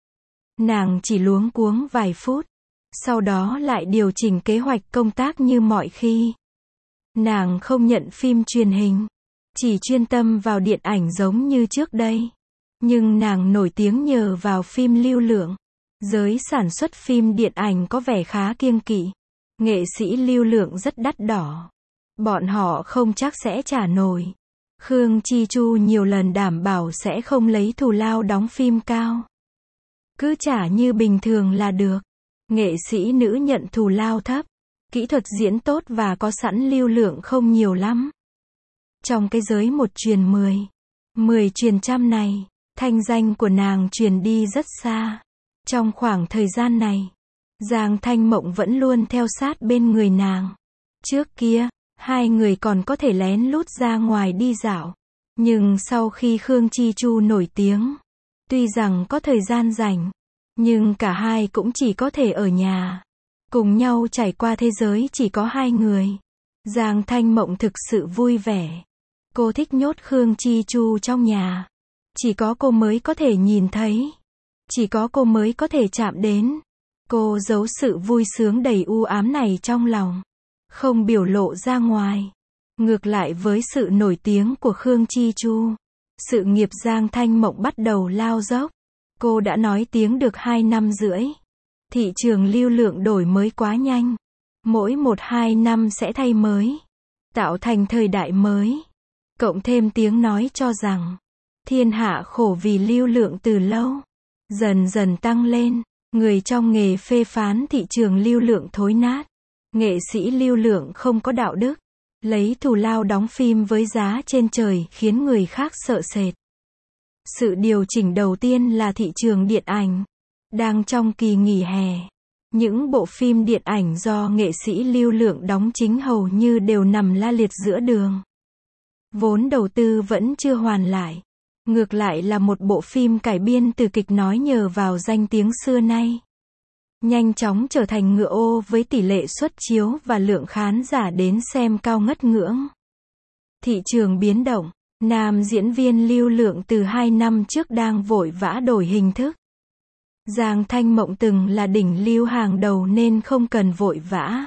Nàng chỉ luống cuống vài phút. Sau đó lại điều chỉnh kế hoạch công tác như mọi khi. Nàng không nhận phim truyền hình. Chỉ chuyên tâm vào điện ảnh giống như trước đây. Nhưng nàng nổi tiếng nhờ vào phim lưu lượng. Giới sản xuất phim điện ảnh có vẻ khá kiêng kỵ. Nghệ sĩ lưu lượng rất đắt đỏ. Bọn họ không chắc sẽ trả nổi. Khương Chi Chu nhiều lần đảm bảo sẽ không lấy thù lao đóng phim cao. Cứ trả như bình thường là được. Nghệ sĩ nữ nhận thù lao thấp. Kỹ thuật diễn tốt và có sẵn lưu lượng không nhiều lắm. Trong cái giới 1 truyền 10, 10 truyền trăm này, thanh danh của nàng truyền đi rất xa. Trong khoảng thời gian này, Giang Thanh Mộng vẫn luôn theo sát bên người nàng. Trước kia, Hai người còn có thể lén lút ra ngoài đi dạo. Nhưng sau khi Khương Chi Chu nổi tiếng, tuy rằng có thời gian rảnh, nhưng cả hai cũng chỉ có thể ở nhà, cùng nhau trải qua thế giới chỉ có hai người. Giang Thanh Mộng thực sự vui vẻ. Cô thích nhốt Khương Chi Chu trong nhà. Chỉ có cô mới có thể nhìn thấy. Chỉ có cô mới có thể chạm đến. Cô giấu sự vui sướng đầy u ám này trong lòng, không biểu lộ ra ngoài. Ngược lại với sự nổi tiếng của Khương Chi Chu, sự nghiệp Giang Thanh Mộng bắt đầu lao dốc. Cô đã nói tiếng được 2 năm rưỡi. Thị trường lưu lượng đổi mới quá nhanh. Mỗi 1-2 năm sẽ thay mới, tạo thành thời đại mới. Cộng thêm tiếng nói cho rằng, thiên hạ khổ vì lưu lượng từ lâu. Dần dần tăng lên, người trong nghề phê phán thị trường lưu lượng thối nát. Nghệ sĩ lưu lượng không có đạo đức. Lấy thù lao đóng phim với giá trên trời khiến người khác sợ sệt. Sự điều chỉnh đầu tiên là thị trường điện ảnh. Đang trong kỳ nghỉ hè, những bộ phim điện ảnh do nghệ sĩ lưu lượng đóng chính hầu như đều nằm la liệt giữa đường. Vốn đầu tư vẫn chưa hoàn lại. Ngược lại là một bộ phim cải biên từ kịch nói nhờ vào danh tiếng xưa nay, nhanh chóng trở thành ngựa ô với tỷ lệ suất chiếu và lượng khán giả đến xem cao ngất ngưỡng. Thị trường biến động, nam diễn viên lưu lượng từ 2 năm trước đang vội vã đổi hình thức. Giang Thanh Mộng từng là đỉnh lưu hàng đầu nên không cần vội vã.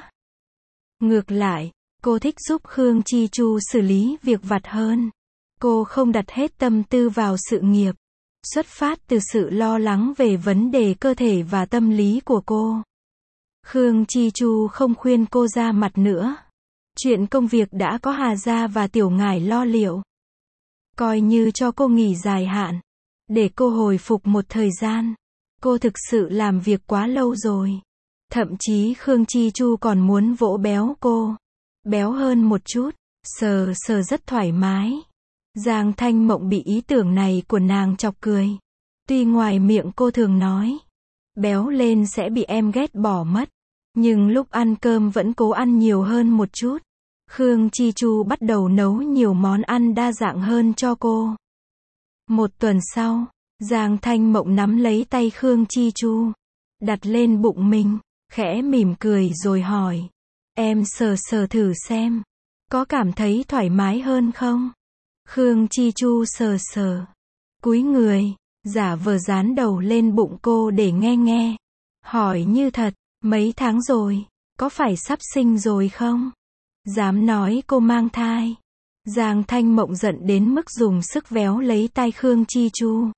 Ngược lại, cô thích giúp Khương Chi Chu xử lý việc vặt hơn. Cô không đặt hết tâm tư vào sự nghiệp, xuất phát từ sự lo lắng về vấn đề cơ thể và tâm lý của cô. Khương Chi Chu không khuyên cô ra mặt nữa. Chuyện công việc đã có Hà Gia và Tiểu Ngải lo liệu. Coi như cho cô nghỉ dài hạn, để cô hồi phục một thời gian. Cô thực sự làm việc quá lâu rồi. Thậm chí Khương Chi Chu còn muốn vỗ béo cô. Béo hơn một chút, sờ sờ rất thoải mái. Giang Thanh Mộng bị ý tưởng này của nàng chọc cười. Tuy ngoài miệng cô thường nói, béo lên sẽ bị em ghét bỏ mất. Nhưng lúc ăn cơm vẫn cố ăn nhiều hơn một chút. Khương Chi Chu bắt đầu nấu nhiều món ăn đa dạng hơn cho cô. Một tuần sau, Giang Thanh Mộng nắm lấy tay Khương Chi Chu, đặt lên bụng mình, khẽ mỉm cười rồi hỏi. Em sờ sờ thử xem, có cảm thấy thoải mái hơn không? Khương Chi Chu sờ sờ, cúi người, giả vờ dán đầu lên bụng cô để nghe. Hỏi như thật, mấy tháng rồi, có phải sắp sinh rồi không? Dám nói cô mang thai. Giang Thanh Mộng giận đến mức dùng sức véo lấy tay Khương Chi Chu.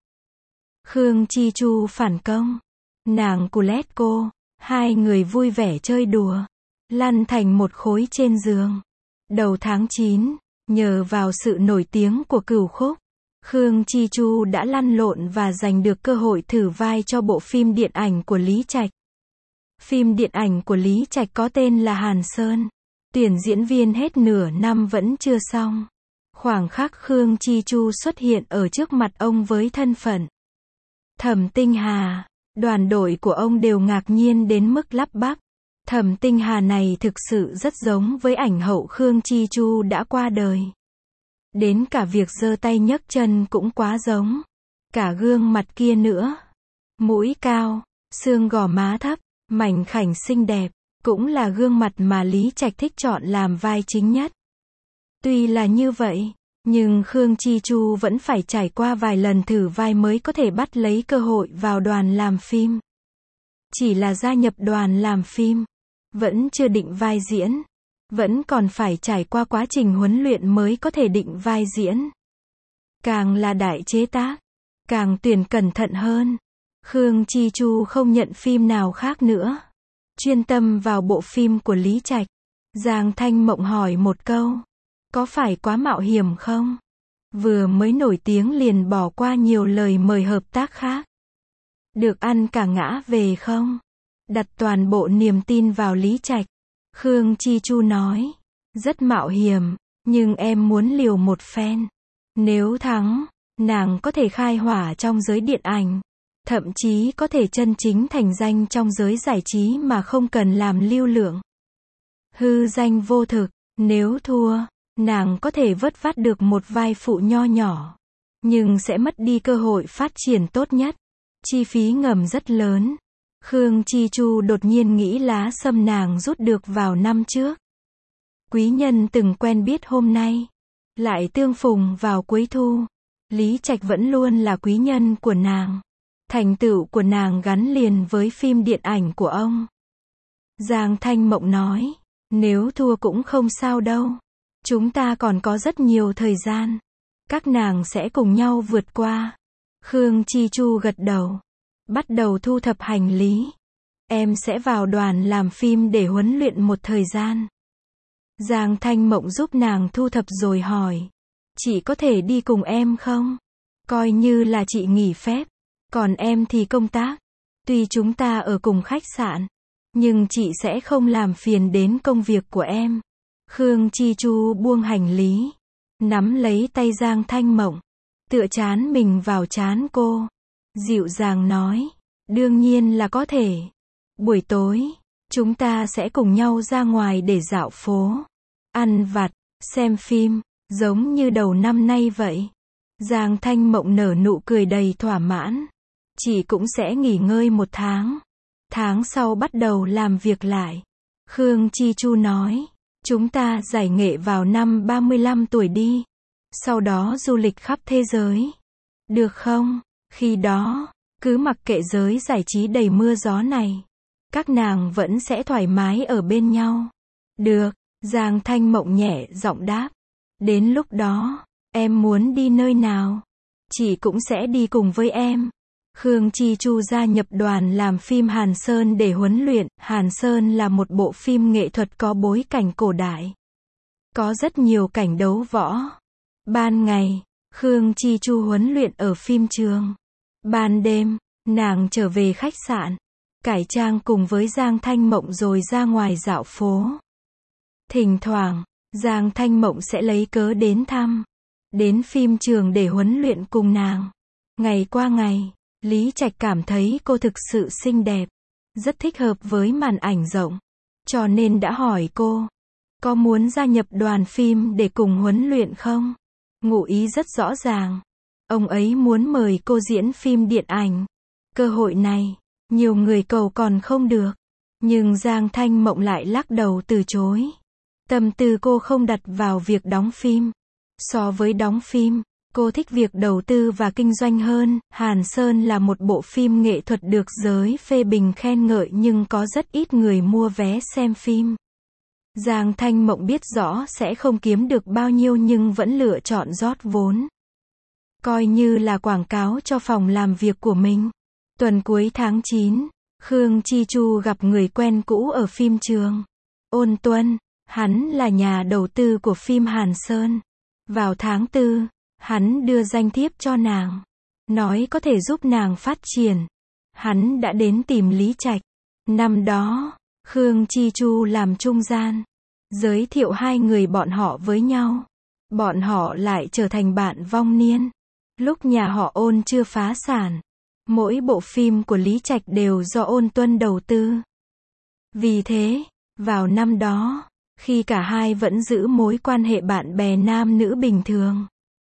Khương Chi Chu phản công. Nàng cù lét cô. Hai người vui vẻ chơi đùa, lăn thành một khối trên giường. Đầu tháng 9, nhờ vào sự nổi tiếng của Cửu Khúc, Khương Chi Chu đã lăn lộn và giành được cơ hội thử vai cho bộ phim điện ảnh của Lý Trạch. Phim điện ảnh của Lý Trạch có tên là Hàn Sơn. Tuyển diễn viên hết nửa năm vẫn chưa xong. Khoảng khắc Khương Chi Chu xuất hiện ở trước mặt ông với thân phận Thẩm Tinh Hà, đoàn đội của ông đều ngạc nhiên đến mức lắp bắp. Thẩm Tinh Hà này thực sự rất giống với ảnh hậu Khương Chi Chu đã qua đời. Đến cả việc giơ tay nhấc chân cũng quá giống. Cả gương mặt kia nữa. Mũi cao, xương gò má thấp, mảnh khảnh xinh đẹp, cũng là gương mặt mà Lý Trạch thích chọn làm vai chính nhất. Tuy là như vậy, nhưng Khương Chi Chu vẫn phải trải qua vài lần thử vai mới có thể bắt lấy cơ hội vào đoàn làm phim. Chỉ là gia nhập đoàn làm phim, vẫn chưa định vai diễn, vẫn còn phải trải qua quá trình huấn luyện mới có thể định vai diễn. Càng là đại chế tác, càng tuyển cẩn thận hơn. Khương Chi Chu không nhận phim nào khác nữa, chuyên tâm vào bộ phim của Lý Trạch. Giang Thanh Mộng hỏi một câu, có phải quá mạo hiểm không? Vừa mới nổi tiếng liền bỏ qua nhiều lời mời hợp tác khác. Được ăn cả ngã về không? Đặt toàn bộ niềm tin vào Lý Trạch. Khương Chi Chu nói, rất mạo hiểm, nhưng em muốn liều một phen. Nếu thắng, nàng có thể khai hỏa trong giới điện ảnh, thậm chí có thể chân chính thành danh trong giới giải trí mà không cần làm lưu lượng. Hư danh vô thực, Nếu thua, nàng có thể vớt vát được một vai phụ nho nhỏ, nhưng sẽ mất đi cơ hội phát triển tốt nhất. Chi phí ngầm rất lớn. Khương Chi Chu đột nhiên nghĩ lá sâm nàng rút được vào năm trước. Quý nhân từng quen biết hôm nay, lại tương phùng vào cuối thu. Lý Trạch vẫn luôn là quý nhân của nàng. Thành tựu của nàng gắn liền với phim điện ảnh của ông. Giang Thanh Mộng nói, nếu thua cũng không sao đâu. Chúng ta còn có rất nhiều thời gian. Các nàng sẽ cùng nhau vượt qua. Khương Chi Chu gật đầu. Bắt đầu thu thập hành lý. Em sẽ vào đoàn làm phim để huấn luyện một thời gian. Giang Thanh Mộng giúp nàng thu thập rồi hỏi. Chị có thể đi cùng em không? Coi như là chị nghỉ phép. Còn em thì công tác. Tuy chúng ta ở cùng khách sạn, nhưng chị sẽ không làm phiền đến công việc của em. Khương Chi Chu buông hành lý, nắm lấy tay Giang Thanh Mộng, tựa trán mình vào trán cô, dịu dàng nói, đương nhiên là có thể. Buổi tối, chúng ta sẽ cùng nhau ra ngoài để dạo phố, ăn vặt, xem phim, giống như đầu năm nay vậy. Giang Thanh Mộng nở nụ cười đầy thỏa mãn. Chị cũng sẽ nghỉ ngơi một tháng. Tháng sau bắt đầu làm việc lại. Khương Chi Chu nói, chúng ta giải nghệ vào năm 35 tuổi đi. Sau đó du lịch khắp thế giới. Được không? Khi đó, cứ mặc kệ giới giải trí đầy mưa gió này. Các nàng vẫn sẽ thoải mái ở bên nhau. Được, Giang Thanh Mộng nhẹ giọng đáp. Đến lúc đó, em muốn đi nơi nào? Chị cũng sẽ đi cùng với em. Khương Chi Chu gia nhập đoàn làm phim Hàn Sơn để huấn luyện. Hàn Sơn là một bộ phim nghệ thuật có bối cảnh cổ đại. Có rất nhiều cảnh đấu võ. Ban ngày, Khương Chi Chu huấn luyện ở phim trường. Ban đêm, nàng trở về khách sạn, cải trang cùng với Giang Thanh Mộng rồi ra ngoài dạo phố. Thỉnh thoảng, Giang Thanh Mộng sẽ lấy cớ đến thăm, đến phim trường để huấn luyện cùng nàng. Ngày qua ngày, Lý Trạch cảm thấy cô thực sự xinh đẹp, rất thích hợp với màn ảnh rộng, cho nên đã hỏi cô, có muốn gia nhập đoàn phim để cùng huấn luyện không? Ngụ ý rất rõ ràng, ông ấy muốn mời cô diễn phim điện ảnh. Cơ hội này, nhiều người cầu còn không được, nhưng Giang Thanh Mộng lại lắc đầu từ chối. Tâm tư cô không đặt vào việc đóng phim. So với đóng phim, cô thích việc đầu tư và kinh doanh hơn. Hàn Sơn là một bộ phim nghệ thuật được giới phê bình khen ngợi nhưng có rất ít người mua vé xem phim. Giang Thanh Mộng biết rõ sẽ không kiếm được bao nhiêu nhưng vẫn lựa chọn rót vốn. Coi như là quảng cáo cho phòng làm việc của mình. Tuần cuối tháng 9, Khương Chi Chu gặp người quen cũ ở phim trường. Ôn Tuân, hắn là nhà đầu tư của phim Hàn Sơn. Vào tháng 4, hắn đưa danh thiếp cho nàng, nói có thể giúp nàng phát triển. Hắn đã đến tìm Lý Trạch. Năm đó, Khương Chi Chu làm trung gian, giới thiệu hai người bọn họ với nhau. Bọn họ lại trở thành bạn vong niên. Lúc nhà họ Ôn chưa phá sản, mỗi bộ phim của Lý Trạch đều do Ôn Tuân đầu tư. Vì thế, vào năm đó, khi cả hai vẫn giữ mối quan hệ bạn bè nam nữ bình thường,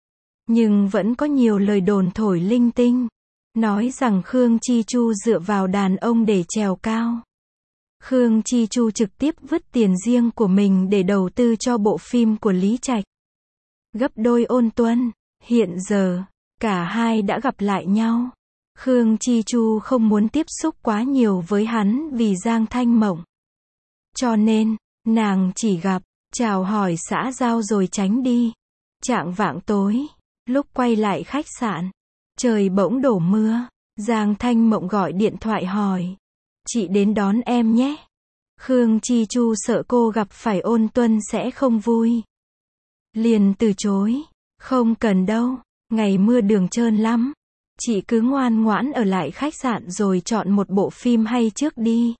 nhưng vẫn có nhiều lời đồn thổi linh tinh, nói rằng Khương Chi Chu dựa vào đàn ông để trèo cao. Khương Chi Chu trực tiếp vứt tiền riêng của mình để đầu tư cho bộ phim của Lý Trạch. Gấp đôi Ôn Tuân. Hiện giờ, cả hai đã gặp lại nhau. Khương Chi Chu không muốn tiếp xúc quá nhiều với hắn vì Giang Thanh Mộng. Cho nên, nàng chỉ gặp, chào hỏi xã giao rồi tránh đi. Chạng vạng tối, lúc quay lại khách sạn, trời bỗng đổ mưa. Giang Thanh Mộng gọi điện thoại hỏi, chị đến đón em nhé. Khương Chi Chu sợ cô gặp phải Ôn Tuân sẽ không vui, liền từ chối. Không cần đâu, ngày mưa đường trơn lắm. Chị cứ ngoan ngoãn ở lại khách sạn rồi chọn một bộ phim hay trước đi.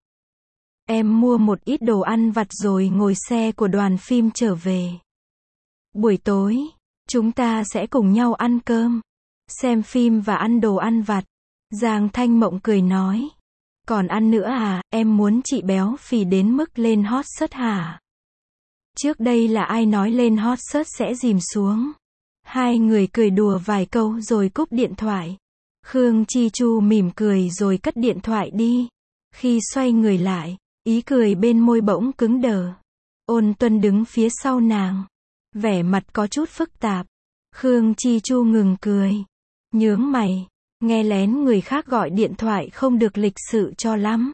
Em mua một ít đồ ăn vặt rồi ngồi xe của đoàn phim trở về. Buổi tối, chúng ta sẽ cùng nhau ăn cơm, xem phim và ăn đồ ăn vặt. Giang Thanh Mộng cười nói. Còn ăn nữa à, em muốn chị béo phì đến mức lên hot search hả? Trước đây là ai nói lên hot search sẽ dìm xuống. Hai người cười đùa vài câu rồi cúp điện thoại. Khương Chi Chu mỉm cười rồi cất điện thoại đi. Khi xoay người lại, ý cười bên môi bỗng cứng đờ. Ôn Tuân đứng phía sau nàng. Vẻ mặt có chút phức tạp. Khương Chi Chu ngừng cười. Nhướng mày. Nghe lén người khác gọi điện thoại không được lịch sự cho lắm.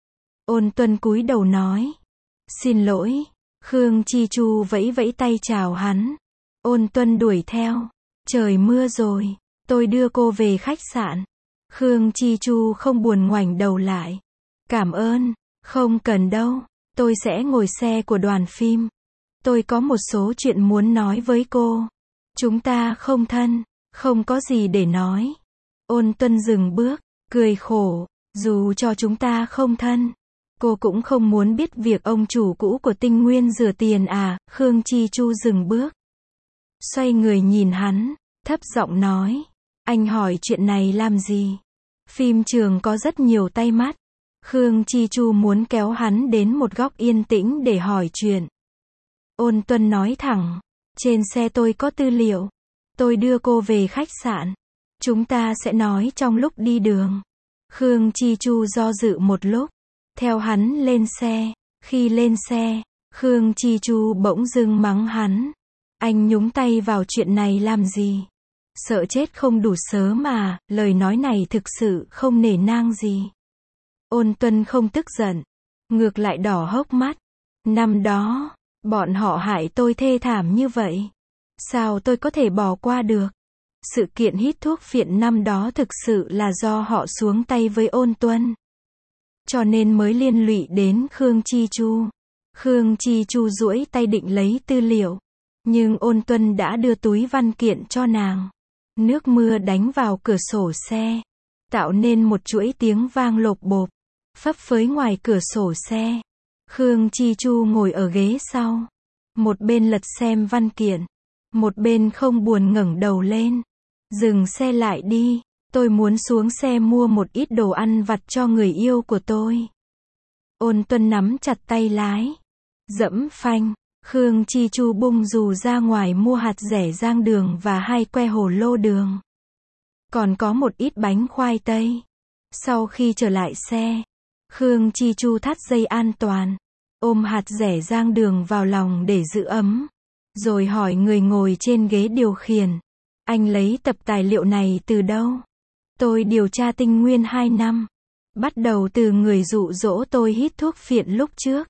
Ôn Tuân cúi đầu nói. Xin lỗi. Khương Chi Chu vẫy vẫy tay chào hắn. Ôn Tuân đuổi theo. Trời mưa rồi. Tôi đưa cô về khách sạn. Khương Chi Chu không buồn ngoảnh đầu lại. Cảm ơn. Không cần đâu. Tôi sẽ ngồi xe của đoàn phim. Tôi có một số chuyện muốn nói với cô. Chúng ta không thân. Không có gì để nói. Ôn Tuân dừng bước. Cười khổ. Dù cho chúng ta không thân. Cô cũng không muốn biết việc ông chủ cũ của Tinh Nguyên rửa tiền à. Khương Chi Chu dừng bước. Xoay người nhìn hắn. Thấp giọng nói. Anh hỏi chuyện này làm gì? Phim trường có rất nhiều tay mắt. Khương Chi Chu muốn kéo hắn đến một góc yên tĩnh để hỏi chuyện. Ôn Tuân nói thẳng. Trên xe tôi có tư liệu. Tôi đưa cô về khách sạn. Chúng ta sẽ nói trong lúc đi đường. Khương Chi Chu do dự một lúc. Theo hắn lên xe. Khi lên xe, Khương Chi Chu bỗng dưng mắng hắn. Anh nhúng tay vào chuyện này làm gì? Sợ chết không đủ sớm mà, lời nói này thực sự không nể nang gì. Ôn Tuân không tức giận. Ngược lại đỏ hốc mắt. Năm đó, bọn họ hại tôi thê thảm như vậy. Sao tôi có thể bỏ qua được? Sự kiện hít thuốc phiện năm đó thực sự là do họ xuống tay với Ôn Tuân. Cho nên mới liên lụy đến Khương Chi Chu. Khương Chi Chu duỗi tay định lấy tư liệu. Nhưng Ôn Tuân đã đưa túi văn kiện cho nàng. Nước mưa đánh vào cửa sổ xe. Tạo nên một chuỗi tiếng vang lộp bộp. Phấp phới ngoài cửa sổ xe. Khương Chi Chu ngồi ở ghế sau. Một bên lật xem văn kiện. Một bên không buồn ngẩng đầu lên. Dừng xe lại đi. Tôi muốn xuống xe mua một ít đồ ăn vặt cho người yêu của tôi. Ôn Tuân nắm chặt tay lái. Dẫm phanh. Khương Chi Chu bung dù ra ngoài mua hạt dẻ rang đường và 2 que hồ lô đường. Còn có một ít bánh khoai tây. Sau khi trở lại xe, Khương Chi Chu thắt dây an toàn. Ôm hạt dẻ rang đường vào lòng để giữ ấm. Rồi hỏi người ngồi trên ghế điều khiển. Anh lấy tập tài liệu này từ đâu? Tôi điều tra Tinh Nguyên 2 năm. Bắt đầu từ người dụ dỗ tôi hít thuốc phiện lúc trước.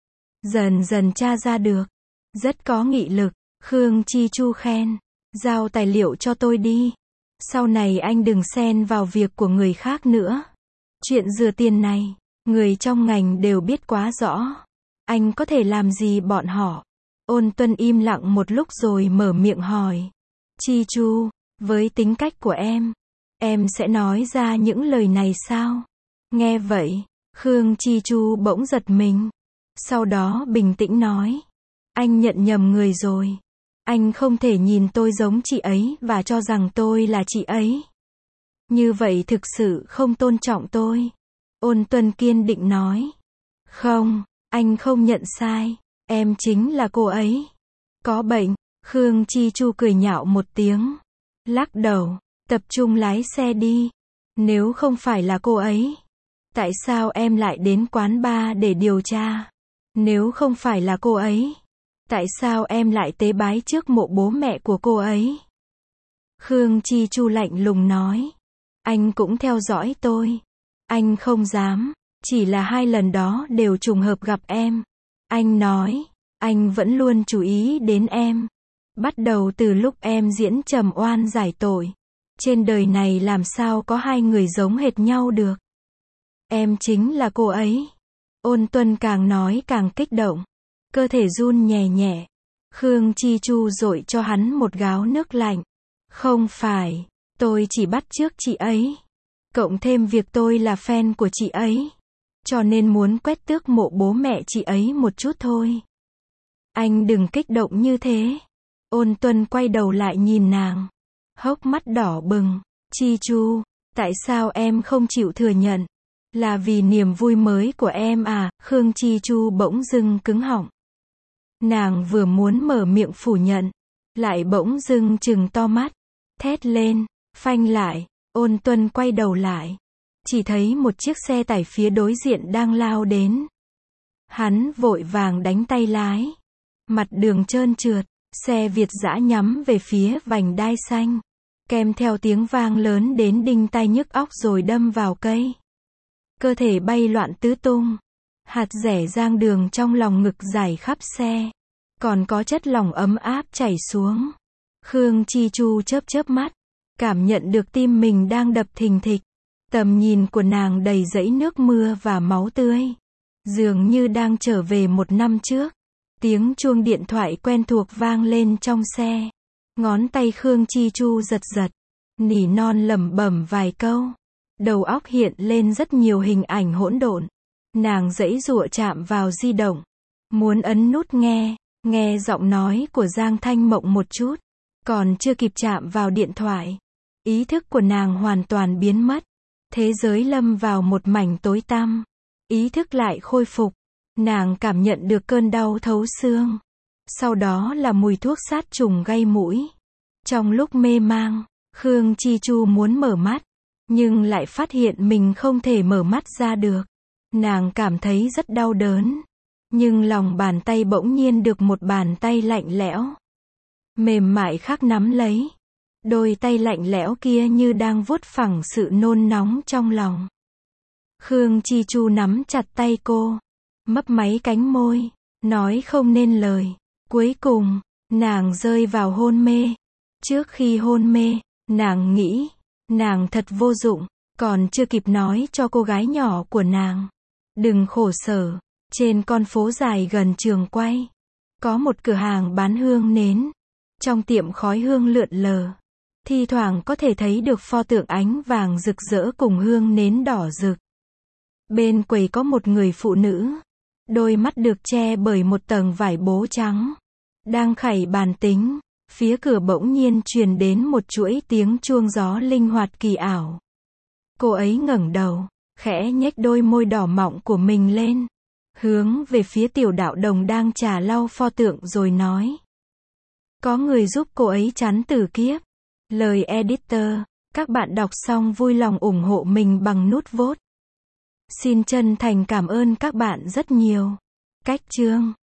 Dần dần tra ra được. Rất có nghị lực. Khương Chi Chu khen. Giao tài liệu cho tôi đi. Sau này anh đừng xen vào việc của người khác nữa. Chuyện rửa tiền này, người trong ngành đều biết quá rõ. Anh có thể làm gì bọn họ? Ôn Tuân im lặng một lúc rồi mở miệng hỏi. Chi Chu, với tính cách của em sẽ nói ra những lời này sao? Nghe vậy, Khương Chi Chu bỗng giật mình. Sau đó bình tĩnh nói. Anh nhận nhầm người rồi. Anh không thể nhìn tôi giống chị ấy và cho rằng tôi là chị ấy. Như vậy thực sự không tôn trọng tôi. Ôn Tuân kiên định nói. Không, anh không nhận sai. Em chính là cô ấy. Có bệnh. Khương Chi Chu cười nhạo một tiếng. Lắc đầu. Tập trung lái xe đi. Nếu không phải là cô ấy, tại sao em lại đến quán bar để điều tra? Nếu không phải là cô ấy, tại sao em lại tế bái trước mộ bố mẹ của cô ấy? Khương Chi Chu lạnh lùng nói. Anh cũng theo dõi tôi. Anh không dám. Chỉ là 2 lần đó đều trùng hợp gặp em. Anh nói. Anh vẫn luôn chú ý đến em. Bắt đầu từ lúc em diễn Trầm Oan giải tội. Trên đời này làm sao có 2 người giống hệt nhau được? Em chính là cô ấy. Ôn Tuân càng nói càng kích động. Cơ thể run nhẹ nhẹ. Khương Chi Chu dội cho hắn một gáo nước lạnh. Không phải, tôi chỉ bắt chước chị ấy. Cộng thêm việc tôi là fan của chị ấy. Cho nên muốn quét tước mộ bố mẹ chị ấy một chút thôi. Anh đừng kích động như thế. Ôn Tuân quay đầu lại nhìn nàng. Hốc mắt đỏ bừng. Chi Chu, tại sao em không chịu thừa nhận? Là vì niềm vui mới của em à? Khương Chi Chu bỗng dưng cứng họng. Nàng vừa muốn mở miệng phủ nhận, lại bỗng dưng trừng to mắt, thét lên, phanh lại, Ôn Tuân quay đầu lại, chỉ thấy một chiếc xe tải phía đối diện đang lao đến. Hắn vội vàng đánh tay lái, mặt đường trơn trượt, xe Việt dã nhắm về phía vành đai xanh, kèm theo tiếng vang lớn đến đinh tai nhức óc rồi đâm vào cây. Cơ thể bay loạn tứ tung, hạt dẻ rang đường trong lòng ngực rải khắp xe, còn có chất lỏng ấm áp chảy xuống. Khương Chi Chu chớp chớp mắt, cảm nhận được tim mình đang đập thình thịch. Tầm nhìn của nàng đầy dãy nước mưa và máu tươi, dường như đang trở về một năm trước. Tiếng chuông điện thoại quen thuộc vang lên trong xe. Ngón tay Khương Chi Chu giật giật, nỉ non lẩm bẩm vài câu. Đầu óc hiện lên rất nhiều hình ảnh hỗn độn. Nàng giãy giụa chạm vào di động, muốn ấn nút nghe giọng nói của Giang Thanh Mộng một chút. Còn chưa kịp chạm vào điện thoại, ý thức của nàng hoàn toàn biến mất. Thế giới lâm vào một mảnh tối tăm. Ý thức lại khôi phục. Nàng cảm nhận được cơn đau thấu xương. Sau đó là mùi thuốc sát trùng gây mũi. Trong lúc mê mang, Khương Chi Chu muốn mở mắt, nhưng lại phát hiện mình không thể mở mắt ra được. Nàng cảm thấy rất đau đớn. Nhưng lòng bàn tay bỗng nhiên được một bàn tay lạnh lẽo, mềm mại khắc nắm lấy. Đôi tay lạnh lẽo kia như đang vuốt phẳng sự nôn nóng trong lòng. Khương Chi Chu nắm chặt tay cô, mấp máy cánh môi, nói không nên lời. Cuối cùng, nàng rơi vào hôn mê. Trước khi hôn mê, nàng nghĩ, nàng thật vô dụng, còn chưa kịp nói cho cô gái nhỏ của nàng, đừng khổ sở. Trên con phố dài gần trường quay, có một cửa hàng bán hương nến. Trong tiệm khói hương lượn lờ, thi thoảng có thể thấy được pho tượng ánh vàng rực rỡ cùng hương nến đỏ rực. Bên quầy có một người phụ nữ, đôi mắt được che bởi một tầng vải bố trắng, đang khẩy bàn tính. Phía cửa bỗng nhiên truyền đến một chuỗi tiếng chuông gió linh hoạt kỳ ảo. Cô ấy ngẩng đầu, khẽ nhếch đôi môi đỏ mọng của mình lên, hướng về phía Tiểu Đạo Đồng đang trà lau pho tượng rồi nói. Có người giúp cô ấy tránh tử kiếp. Lời editor, các bạn đọc xong vui lòng ủng hộ mình bằng nút vote. Xin chân thành cảm ơn các bạn rất nhiều. Cách chương